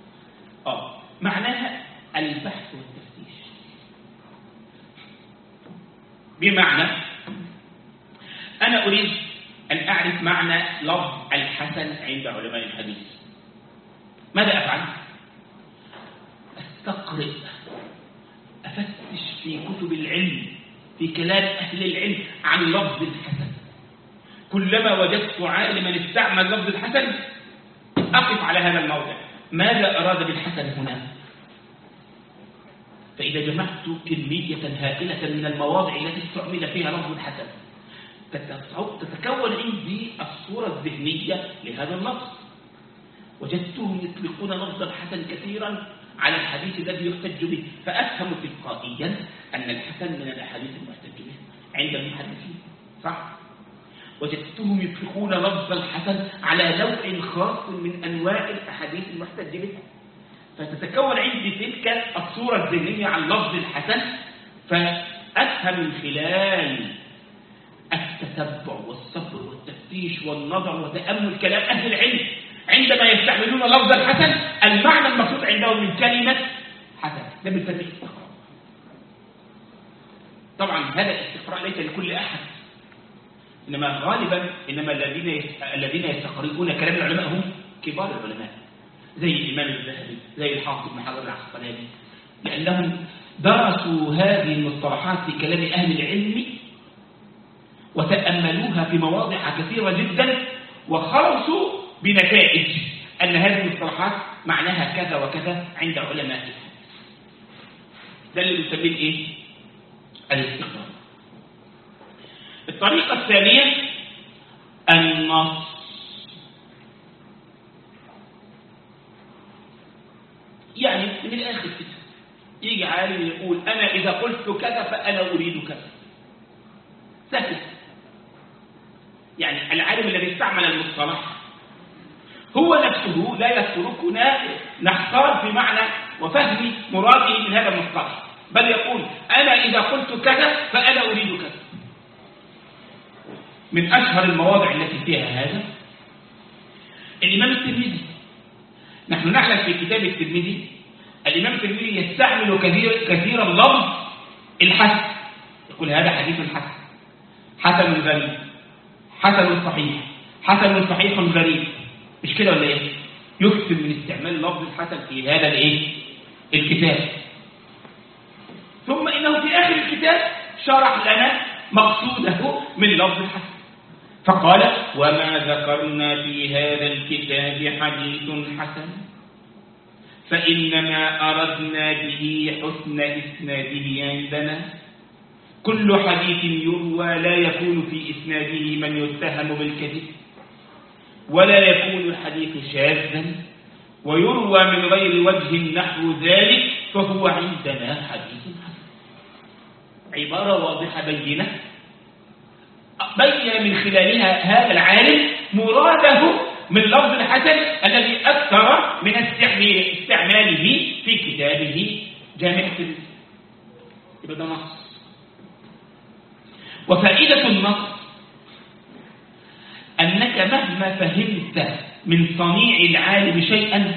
B: معناها البحث والتفتيش. بمعنى أنا أريد أن أعرف معنى لفظ الحسن عند علماء الحديث. ماذا أفعل؟ أستقرئ، أفتش في كتب العلم، في كلام أهل العلم عن لفظ الحسن. كلما وجدت عالما استعمل لفظ الحسن أقف على هذا الموضع، ماذا أراد بالحسن هنا؟ فإذا جمعت كمية هائلة من المواضع التي استعمل فيها لفظ الحسن تتكون عندي الصورة الذهنية لهذا اللفظ. وجدتهم يطلقون لفظ الحسن كثيرا على الحديث الذي يحتج به، فأفهم تلقائيا أن الحسن من الأحاديث المحتج به عند المحدثين، صح؟ وجدتهم يطلقون لفظ الحسن على نوع خاص من أنواع الأحاديث المحتج به، فتتكون عندي تلك الصورة الذهنية عن لفظ الحسن، فأفهم من خلال التتبع والصبر والتفتيش والنظر وتأمل كلام أهل العلم عندما يستعملون لفظ الحسن المعنى المقصود عندهم من كلمة حسن. ده بنسميه استقراء. طبعا هذا الاستقراء ليس لكل أحد، إنما غالبا الذين يستقرئون كلام العلماء هم كبار العلماء، زي الإمام الذهبي، زي الحافظ بن حجر العسقلاني، لأنهم درسوا هذه المصطلحات في كلام أهل العلم وتأملوها في مواضع كثيرة جدا، وخلصوا بنتائج أن هذه المصطلحات معناها كذا وكذا عند علماء. ده اللي بنسميه إيه؟ الاستقراء. الطريقة الثانية النص. يعني من الآخر كده يجي عالم يقول أنا إذا قلت كذا فأنا أريد كذا. سهل. يعني العالم الذي استعمل المصطلح هو نفسه لا يتركنا نحتار في معنى وفهم مراده من هذا المصطلح، بل يقول أنا إذا قلت كذا فأنا أريد كذا. من أشهر المواضع التي فيها هذا الإمام الترمذي. نحن نعلم في كتاب الترمذي الإمام الترمذي يستعمل كثيرا لفظ الحسن، يقول هذا حديث حسن، حسن غريب، حسن صحيح، حسن صحيح غريب. مش كده ولا ايه؟ يكثر من استعمال لفظ الحسن في هذا الايه؟ الكتاب. ثم انه في اخر الكتاب شرح لنا مقصوده من لفظ الحسن، فقال وما ذكرنا في هذا الكتاب حديث حسن فإنما أردنا به حسن إسناده عندنا كل حديث يروى لا يكون في إسناده من يتهم بالكذب، ولا يكون الحديث شاذا، ويروى من غير وجه نحو ذلك، فهو عندنا حديث حسن. عبارة واضحة بينة بين من خلالها هذا العالم مراده من لفظ الحسن الذي أكثر من استعماله في كتابه جامع الترمذي. يبقى ده نص. وفائدة النص أنك مهما فهمت من صنيع العالم شيئا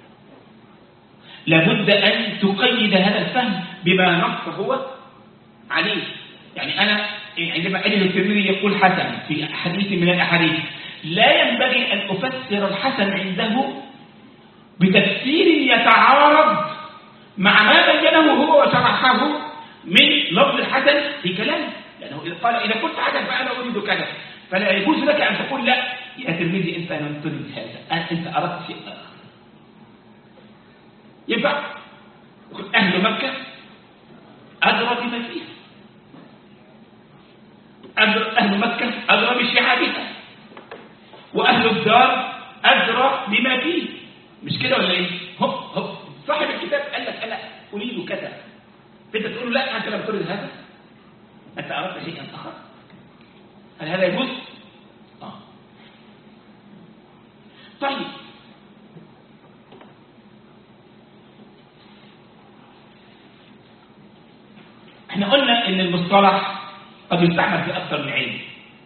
B: لابد أن تقيد هذا الفهم بما نص هو عليه. يعني أنا عندما أجد الترمذي يقول حسن في حديث من الأحاديث، لا ينبغي أن أفسر الحسن عنده بتفسير يتعارض مع ما بينه هو وشرحه من لفظ الحسن في كلامه، لأنه إذا قال إذا كنت حسن فأنا أريد كذا، فلا يجوز لك أن تقول لا يا ترمذي أنت لم تريد هذا، أنت أردت شيء آخر. ينفع أهل مكة أدرى بما فيها، أهل مكة أدرى بشعابها، وأهل الدار أدرى بما فيه، مش كده ولا إيه؟ هو صاحب الكتاب قال لك أنا أريد كذا، أنت تقول لا أنت لم تريد هذا، أنت أردت شيئا آخر. هل هذا يجوز؟ طيب احنا قلنا ان المصطلح قد يستعمل في اكثر من علم،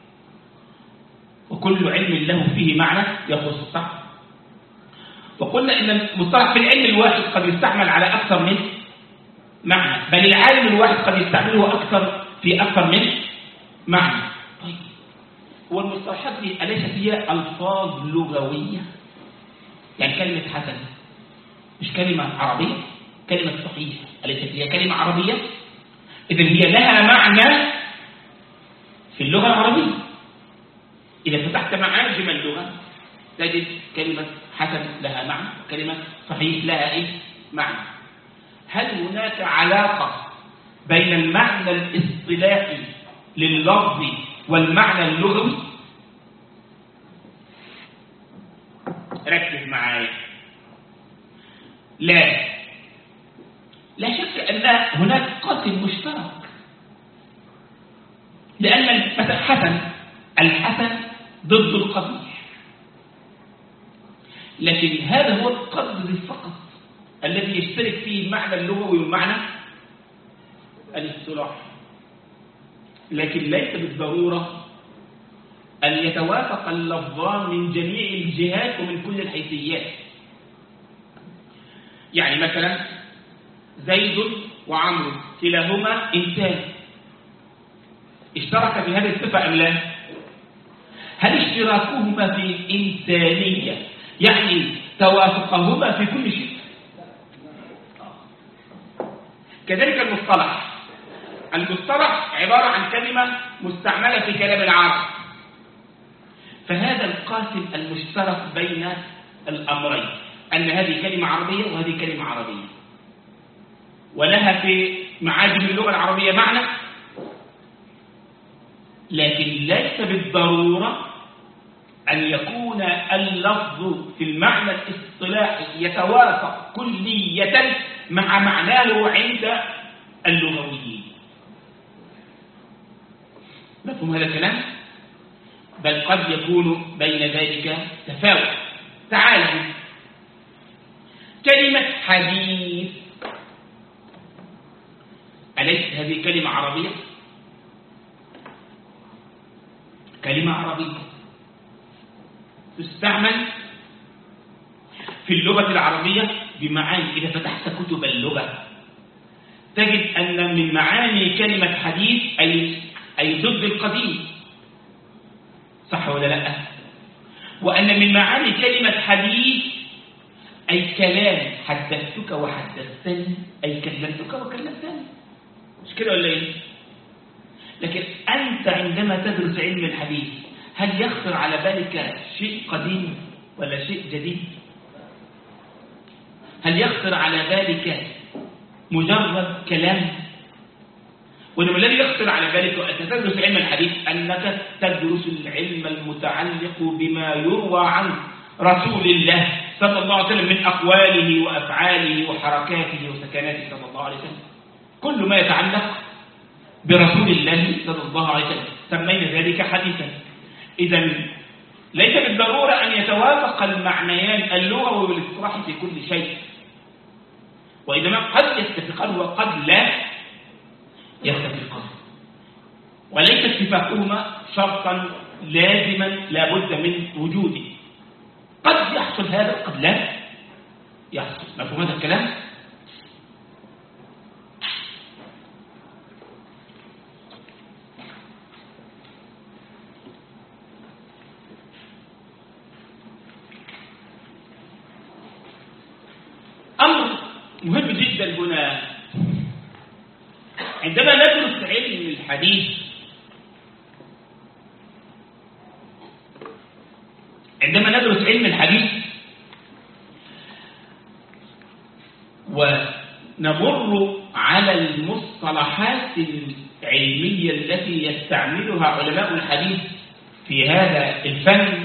B: وكل علم له فيه معنى يخص، صح؟ وقلنا ان المصطلح في العلم الواحد قد يستعمل على اكثر من معنى، بل العالم الواحد قد يستعمله اكثر في اكثر من معنى. طيب هو المصطلحات دي أليست هي ألفاظ لغوية؟ يعني كلمة حسن مش كلمة عربية؟ كلمة صحيح أليست هي كلمة عربية؟ إذن هي لها معنى في اللغة العربية. إذا فتحت معاجم اللغة تجد كلمة حسن لها معنى، كلمة صحيح لها إيه؟ معنى. هل هناك علاقة بين المعنى الاصطلاحي لللفظ والمعنى اللغوي؟ ركز معايا. لا شك أن هناك قاسم مشترك، لأن الحسن ضد القبيح، لكن هذا هو القدر فقط الذي يشترك فيه المعنى اللغوي والمعنى الاصطلاحي، لكن ليس بالضرورة أن يتوافق اللفظان من جميع الجهات ومن كل الحيثيات. يعني مثلا زيد وعمرو كلاهما إنسان، اشترك في هذه الصفة أم لا؟ هل اشتراكهما في الإنسانية يعني توافقهما في كل شيء؟ كذلك المصطلح عبارة عن كلمة مستعملة في كلام العرب، فهذا القاسم المشترك بين الأمرين أن هذه كلمة عربية وهذه كلمة عربية، ولها في معاجم اللغة العربية معنى، لكن ليس بالضرورة أن يكون اللفظ في المعنى الاصطلاحي يتوافق كلية مع معناه عند اللغويين. مفهوم هذا الكلام؟ بل قد يكون بين ذلك تفاوت. تعالوا، كلمة حديث أليست هذه كلمة عربية؟ كلمة عربية تستعمل في اللغة العربية بمعاني. إذا فتحت كتب اللغة تجد أن من معاني كلمة حديث أي ضد القديم، صح ولا لا؟ وأن من معاني كلمة حديث أي كلام، حدثتك وحدثتني، أي كلمتك وكلمتني، مش كده ولا إيه؟ لكن أنت عندما تدرس علم الحديث هل يخطر على بالك شيء قديم ولا شيء جديد؟ هل يخطر على بالك مجرد كلام وإنما الذي يخطر على بالك وأنت تدرس علم الحديث أنك تدرس العلم المتعلق بما يروى عن رسول الله صلى الله عليه وسلم من أقواله وأفعاله وحركاته وسكناته صلى الله عليه وسلم. كل ما يتعلق برسول الله صلى الله عليه وسلم سمينا ذلك حديثا. إذن ليس بالضرورة أن يتوافق المعنيان اللغوي والاصطلاحي في كل شيء، وإنما قد يتفقان وقد لا يتفقان، وليس اتفاقهما شرطا لازما لا بد من وجوده. قد يحصل هذا وقد لا يحصل. مفهوم هذا الكلام؟ أمر مهم جدا هنا عندما ندرس علم الحديث، ونمر على المصطلحات العلمية التي يستعملها علماء الحديث في هذا الفن،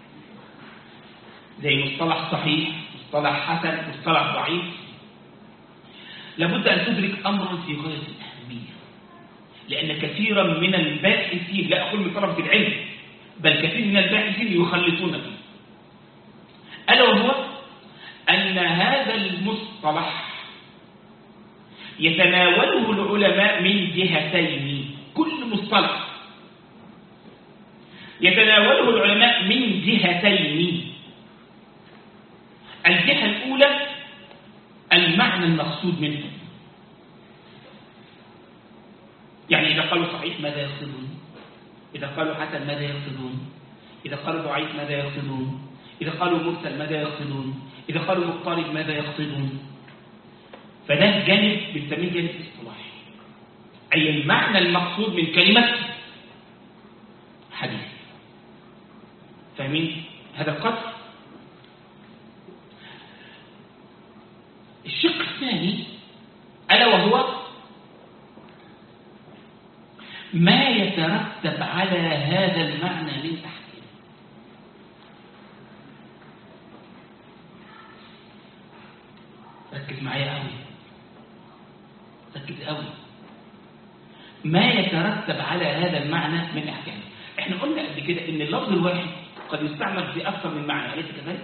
B: زي مصطلح صحيح، مصطلح حسن، مصطلح ضعيف، لابد أن تدرك أمرا في غاية الأهمية، لأن كثيرا من الباحثين، لا أقول من طلبة العلم، بل كثير من الباحثين يخلطون فيه، ألا وهو أن هذا المصطلح يتناوله العلماء من جهتين. كل مصطلح يتناوله العلماء من جهتين. الجهة الأولى المعنى المقصود منه، يعني إذا قالوا صحيح ماذا يقصدون؟ إذا قالوا حسن ماذا يقصدون؟ إذا قالوا ضعيف ماذا يقصدون؟ إذا قالوا مرسل ماذا يقصدون؟ إذا قالوا مضطرب ماذا يقصدون؟ فده جانب بنسميه جانب اصطلاحي، أي المعنى المقصود من كلمة حديث. فاهمين هذا القدر؟ الشق الثاني ألا وهو ما يترتب على هذا المعنى من أحكام. ركز معايا قوي، ركز قوي. ما يترتب على هذا المعنى من أحكام. احنا قلنا قبل كده ان اللفظ الواحد قد يستعمل في أكثر من معنى، أليس كذلك؟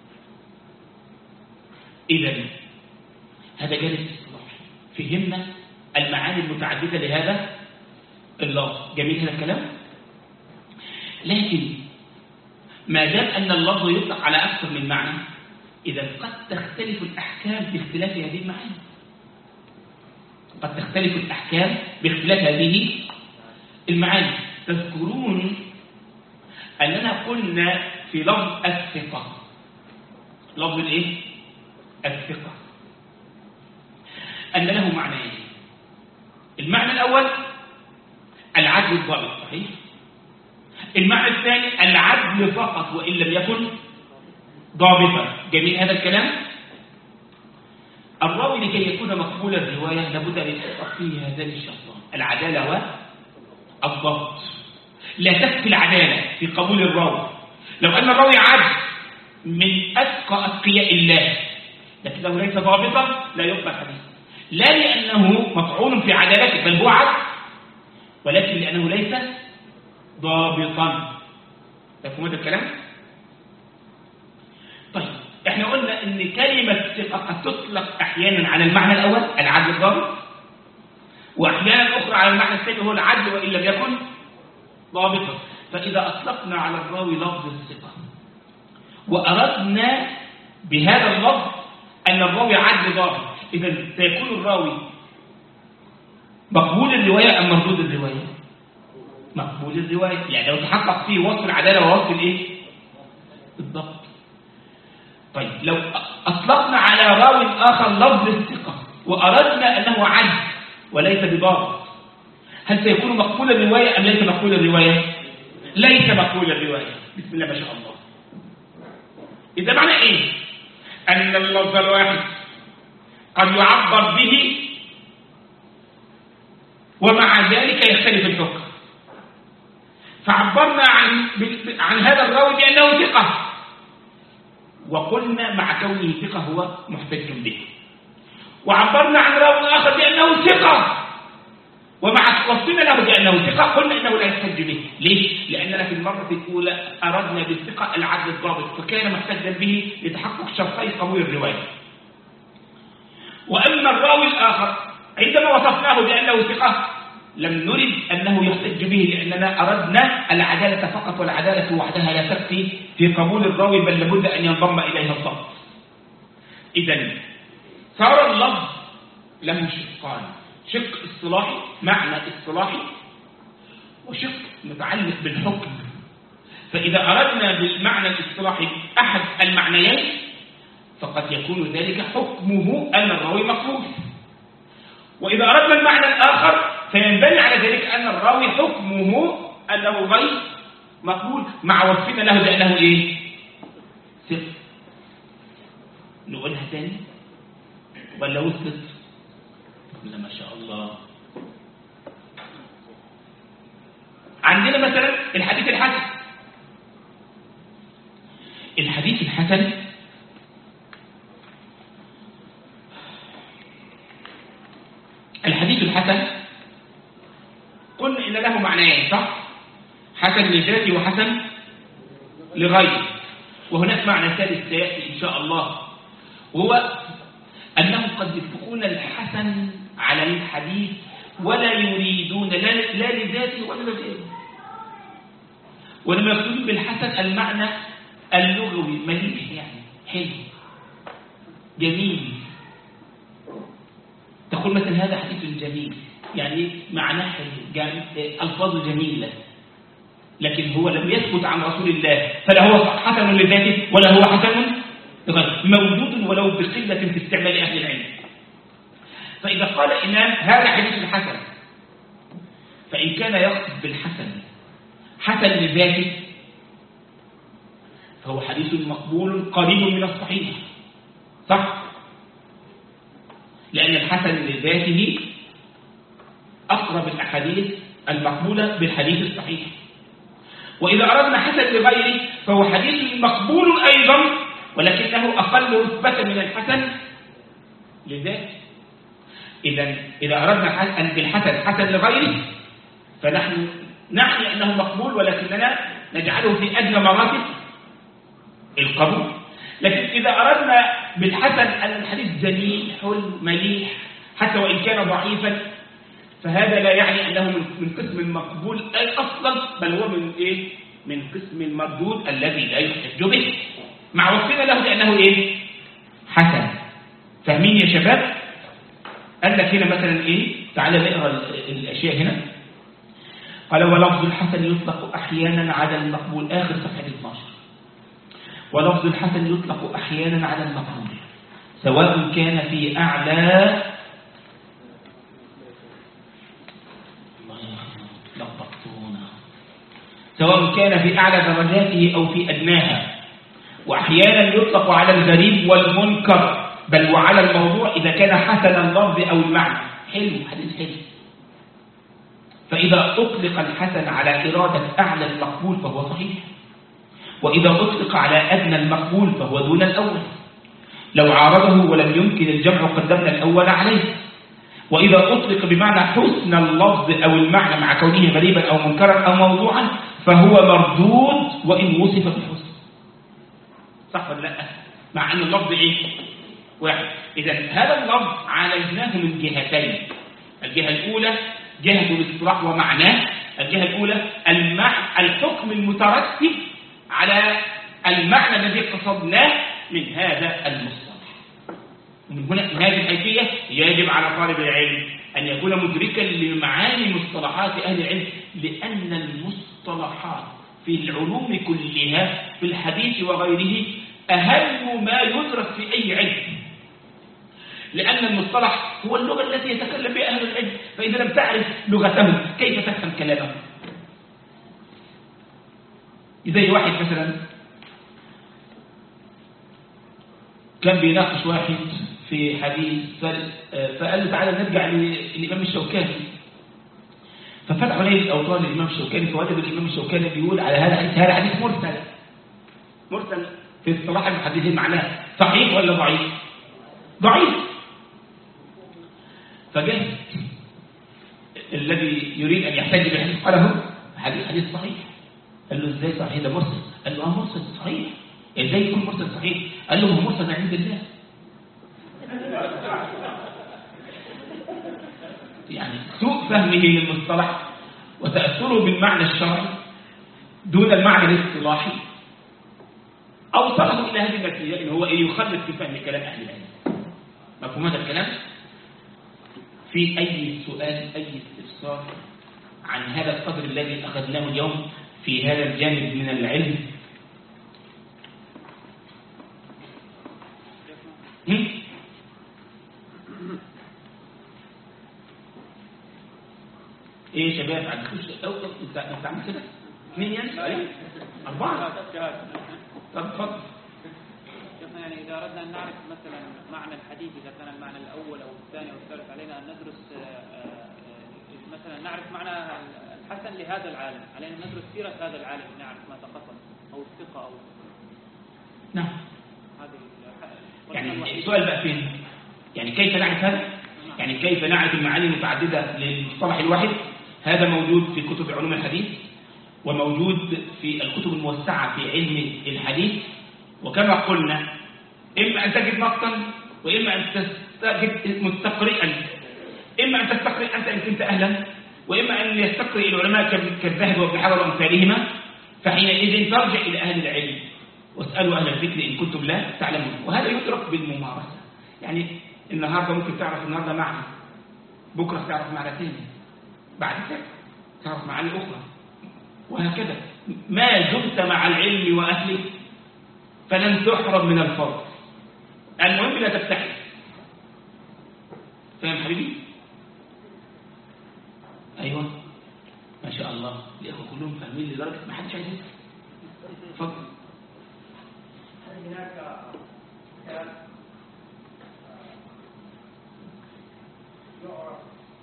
B: إذن هذا جانب اصطلاحي، فهمنا المعاني المتعددة لهذا اللفظ. جميل هذا الكلام؟ لكن ما دام أن اللفظ يطلق على أكثر من معنى، إذا قد تختلف الأحكام باختلاف هذه المعاني. قد تختلف الأحكام باختلاف هذه المعاني. تذكرون أننا قلنا في لفظ الثقة، لفظ الإيه؟ الثقة، أن له معنيين. المعنى الأول العدل الضابط، صحيح؟ المعنى الثاني العدل فقط وإن لم يكن ضابطا. جميل هذا الكلام؟ الراوي لكي يكون مقبول الرواية لابد أن يتحقق فيه هذان الشرطان، العدالة والضبط. لا تكفي العدالة في قبول الراوي. لو أن الراوي عدل من أتقى أتقياء الله لكنه ليس ضابطا لا يقبل حديثه، لا لأنه مطعون في عدالته بل هو عدل، ولكن لأنه ليس ضابطا. تفهم هذا الكلام؟ طيب احنا قلنا ان كلمة ثقة قد تطلق احيانا على المعنى الاول العدل الضابط، واحيانا اخرى على المعنى الثاني هو العدل وان لم يكن ضابطا. فاذا اطلقنا على الراوي لفظ الثقة واردنا بهذا اللفظ ان الراوي عدل ضابط، اذا سيكون الراوي مقبول الرواية ام مردود الرواية؟ مقبول الرواية، يعني لو تحقق فيه وصف العدالة ووصف الايه؟ الضبط. طيب لو أطلقنا على راو آخر لفظ الثقة وأردنا أنه عدل وليس بضابط، هل سيكون مقبول الرواية أم ليس مقبول الرواية؟ ليس مقبول الرواية. بسم الله ما شاء الله. إذا معنى إيه؟ أن اللفظ الواحد قد يعبر به ومع ذلك يختلف الحكم، فعبرنا عن هذا الراوي بأنه ثقة، وقلنا مع كونه ثقة هو محتج به، وعبرنا عن راوي آخر بأنه ثقة ومع وصفنا له بأنه ثقة قلنا إنه لا يحتج به. ليش؟ لأننا في المرة الأولى أردنا بالثقة العدل الضابط، فكان محتجا به لتحقق شرطي قبول الرواية. وأما الراوي الآخر عندما وصفناه بأنه ثقة لم نرد أنه يحتج به، لأننا أردنا العدالة فقط، والعدالة وحدها لا تكفي في قبول الراوي، بل لابد أن ينضم إليها الضبط. إذن صار اللفظ له شقان، شق اصطلاحي معنى اصطلاحي، وشق متعلق بالحكم. فإذا أردنا بالمعنى الاصطلاحي أحد المعنيين فقد يكون ذلك حكمه أن الراوي مقبول، وإذا أردنا المعنى الآخر فينبني على ذلك أن الراوي حكمه أنه غير مقبول مع وصفنا له بأنه إيه؟ ثقة. نقولها تاني ولا وصلت؟ لا ما شاء الله. عندنا مثلا الحديث الحسن. الحديث الحسن قلنا إن له معنيين صح؟ حسن لذاته وحسن لغيره. وهناك معنى ثالث سيأتي إن شاء الله، وهو أنهم قد يطلقون الحسن على الحديث ولا يريدون لا لذاته ولا لغيره، ولما يقصدون بالحسن المعنى اللغوي مليح، يعني حلو جميل. تقول مثلا هذا حديث جميل، يعني معناه حلو، ألفاظه جميلة، لكن هو لم يثبت عن رسول الله، فلا هو حسن لذاته ولا هو حسن لغيره، موجود ولو بقلة في استعمال أهل العلم. فإذا قال إمام هذا حديث حسن، فإن كان يقصد بالحسن حسن لذاته فهو حديث مقبول قريب من الصحيح صح؟ لأن الحسن لذاته أقرب الأحاديث المقبولة بالحديث الصحيح. وإذا أردنا حسن لغيره فهو حديث مقبول أيضا ولكنه أقل رتبة من الحسن لذاته. إذا أردنا بالحسن حسن لغيره فنحن نعني أنه مقبول، ولكننا نجعله في أدنى مراتب القبول. لكن إذا أردنا بالحسن أن الحديث جميل حلو مليح حتى وإن كان ضعيفا، فهذا لا يعني أنه من قسم المقبول أصلا، بل هو من إيه؟ من قسم المردود الذي لا يحتج به، مع وصفنا له بأنه إيه؟ حسن. فاهمين يا شباب؟ قال لك هنا مثلا إيه؟ تعالى نقرأ الأشياء هنا. قال ولفظ الحسن يطلق أحيانا على المقبول، آخر صفحة 12. ولفظ الحسن يطلق أحيانا على المقبول سواء كان في أعلى درجاته أو في أدناها، وأحيانا يطلق على الغريب والمنكر بل وعلى الموضوع إذا كان حسن اللفظ أو المعنى. حلو، حديث حلو. فإذا أطلق الحسن على إرادة أعلى المقبول فهو صحيح، وإذا أطلق على أدنى المقبول فهو دون الأول. لو عارضه ولم يمكن الجمع قدمنا الأول عليه. وإذا أطلق بمعنى حسن اللفظ أو المعنى مع كونه غريبا أو منكرا أو موضوعا فهو مردود وإن وصف بالحسن. صح ولا لا؟ مع أن اللفظ إيه؟ واحد. إذا هذا اللفظ عالجناه من جهتين. الجهة الأولى جهة الاصطلاح ومعناه. الجهة الأولى الحكم المترتب على المعنى الذي قصدناه من هذا المصطلح. ومن هنا هذه الحيثية يجب على طالب العلم أن يكون مدركا لمعاني مصطلحات أهل العلم، لأن المصطلحات في العلوم كلها في الحديث وغيره أهم ما يدرس في أي علم، لأن المصطلح هو اللغة التي يتكلم بها أهل العلم، فإذا لم تعرف لغتهم كيف تفهم كلامهم؟ زي واحد مثلا كان بيناقش واحد في حديث فقال له تعالى نرجع للإمام الشوكاني. ففتحوا ليل الأوطان للإمام الشوكاني، فوجدوا الإمام الشوكاني بيقول على هذا حديث مرسل. مرسل في اصطلاح المحدثين معناه صحيح ولا ضعيف؟ ضعيف. فجاء الذي يريد أن يحتج بالحديث قال له حديث صحيح. قال له ازاي صحيح؟ ده مرسل. قال له مرسل صحيح. ازاي يكون مرسل صحيح؟ قال له مرسل عند الله. يعني سوء فهمه للمصطلح وتأثره بالمعنى الشرعي دون المعنى الاصطلاحي أوصله إلى هذه النتيجة إن هو يخلد في فهم كلام أهل العلم. مفهوم هذا الكلام؟ في أي سؤال أي استفسار عن هذا القدر الذي أخذناه اليوم في هذا الجانب من العلم؟ ايه يا شباب عندكم انت عامل كده 2 يعني 4 طب اتفضل.
C: يعني اذا اردنا ان نعرف مثلا معنى الحديث، اذا كان المعنى الاول او الثاني او الثالث، علينا ان ندرس مثلا نعرف معنى الحسن لهذا العالم، علينا ان ندرس سيره هذا العالم نعرف ما تقصد او الثقه او
B: نعم.
C: هذه
B: يعني السؤال بقى فين؟ يعني كيف نعرف هذا؟ يعني كيف نعرف المعاني المتعدده للمصطلح الواحد؟ هذا موجود في كتب علوم الحديث وموجود في الكتب الموسعة في علم الحديث. وكما قلنا إما أن تجد نصا وإما أن تجد مستقرئا، إما أن تستقرئ أنت إن كنت أهلا، وإما أن يستقرئ العلماء كالذهبي وابن حجر وأمثالهما. فحينئذ ترجع إلى أهل العلم واسألوا أهل الذكر إن كنتم لا تعلمون. وهذا يدرك بالممارسة. يعني النهارده ممكن تعرف النهارده معنى، بكرة تعرف معنى ثاني، بعد كده تعرف معاني أخرى، وهكذا. ما دمت مع العلم وأهله فلن تحرم من الفضل. المهم لا تبتعد. فاهم حبيبي؟ أيوة ما شاء الله، الإخوة كلهم فاهمين لدرجة ما حدش عايز يسأل. اتفضل.
D: هناك كتاب يعرف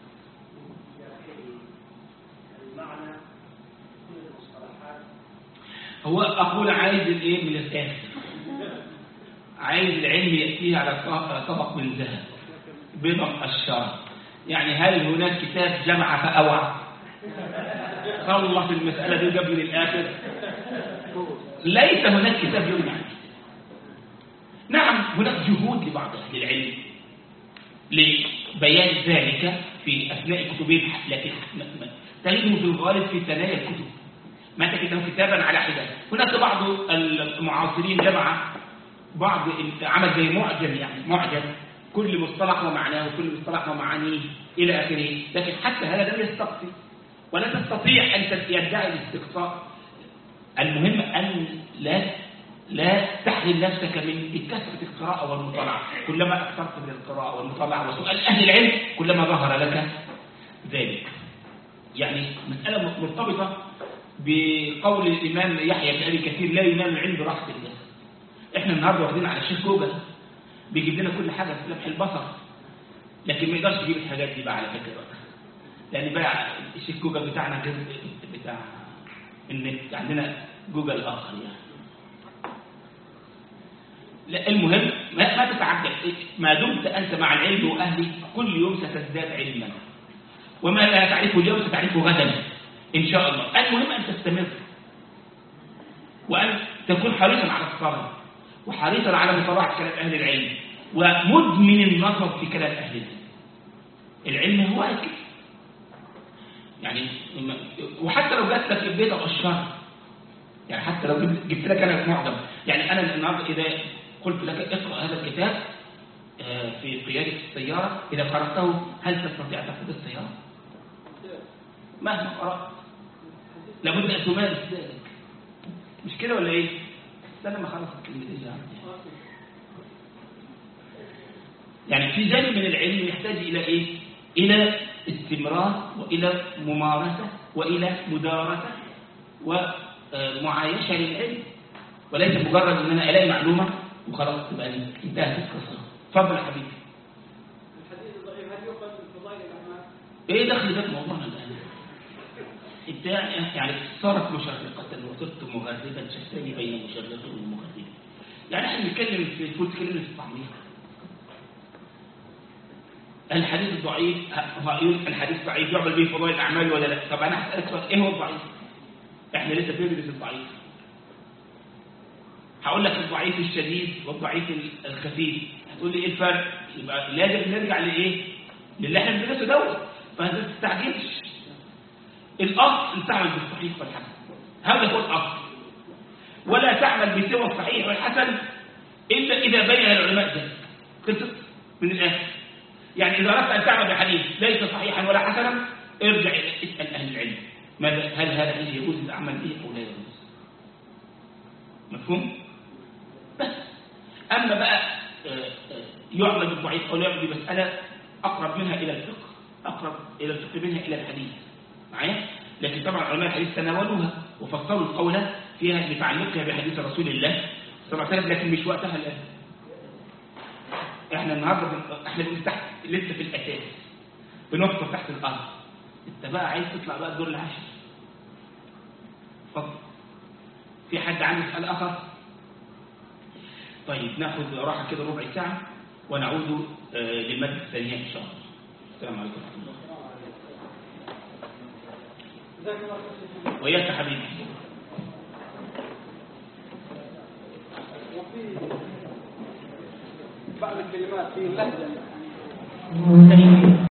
D: المعنى كل المصطلحات.
B: هو أقول عايز الإيه من الآخر، عايز العلم يأتيه على طبق من ذهب بضع الشرع. يعني هل هناك كتاب جمع فأوعى خلص المسألة دي وجاب من الآخر؟ ليس هناك كتاب يمنع. نعم هناك جهود لبعض أهل العلم لبيان ذلك في أثناء كتبهم، لكن تجده في الغالب في ثنايا الكتب، ما تجده كتابا على حدة. هناك بعض المعاصرين جمع بعض عمل زي معجم، يعني معجم كل مصطلح ومعناه وكل مصطلح ومعانيه إلى آخره. لكن حتى هذا لم يستقصي ولا تستطيع أن يدعي الاستقصاء. المهم أن لا تحرم نفسك من كثرة القراءة والمطالعة. كلما أكثرت من القراءة والمطالعة وسؤال أهل العلم كلما ظهر لك ذلك. يعني مسألة مرتبطة بقول الإمام يحيى بن أبي كثير: لا ينال العلم براحة الجسد. إحنا النهارده واخدين على الشيخ جوجل بيجيب لنا كل حاجة في لمح البصر، لكن ما يقدرش يجيب الحاجات دي بقى على فكرة، لأن بقى الشيخ جوجل بتاعنا جزء بتاع النت، عندنا جوجل آخر يعني. لا المهم ما تتعجل، ما دمت أنت مع العلم وأهله كل يوم ستزداد علما، وما لا تعرفه اليوم ستعرفه غدا إن شاء الله. المهم أن تستمر وأن تكون حريصا على الصبر وحريصا على مطالعة كلام أهل العلم ومدمن النظر في كلام أهل العلم. العلم هو أكل يعني. وحتى لو جات لك البيضة والشر، يعني حتى لو جبت لك أنا معجم، يعني أنا النهارده إذا قلت لك اقرأ هذا الكتاب في قيادة السيارة، إذا قرأته هل تستطيع تأخذ السيارة؟ مهما قرأت لابد أن تمارس ذلك، مش كده ولا إيه؟ استنى ما خلص الكلمتين يعني في جانب من العلم يحتاج إلى إيه؟ إلى استمرار وإلى ممارسة وإلى مدارسة ومعايشة للعلم، وليس مجرد أن أنا ألاقي معلومة وخلاص تبقى انتهت القصة. اتفضل يا حبيبي.
D: الحديث الضعيف هل يؤخذ من فضائل الأعمال؟
B: إيه دخل ده في موضوعنا الآن؟ بتاع يعني صارت مشرقة وصرت مغربا شتاني بين مشرق ومغرب. يعني احنا بنتكلم في تكلمنا في التعميق. الحديث الضعيف الحديث ضعيف يعمل به فضائل الاعمال ولا لا؟ طب انا هسالك سؤال، ايه هو الضعيف؟ احنا لسه بندرس الضعيف. هقول لك الضعيف الشديد والضعيف الخفيف، هتقول لي ايه الفرق؟ يبقى لازم نرجع لايه؟ للي احنا بندرسه دوت. فما تستعجلش. الاصل تعمل بالصحيح والحسن، هذا هو الاصل. ولا تعمل بسوى الصحيح والحسن الا اذا بين العلماء ذلك. خلصت من الاخر. يعني اذا اردت ان تعمل بحديث ليس صحيحا ولا حسنا، ارجع اسال اهل العلم ماذا هل هذا الحديث يجوز الاعمال به او لا يجوز. مفهوم؟ بس اما بقى يعمل بالضعيف او لا يعمل بمساله اقرب منها الى الفقه، اقرب الى الفقه منها الى الحديث معايا. لكن طبعا علماء الحديث تناولوها وفصلوا القول فيها لتعلقها بحديث رسول الله صلى الله عليه وسلم، لكن مش وقتها الان. احنا النهارده احنا تحت لسه في الاساس، بنحفر تحت الارض. انت بقى عايز تطلع بقى الدور العاشر. اتفضل. في حد عنده سؤال اخر؟ طيب ناخذ راحه كده ربع ساعه ونعود للماده الثانيه ان شاء الله. السلام عليكم ورحمه الله. وياك حبيبي.
E: وفي بعض الكلمات في لهجة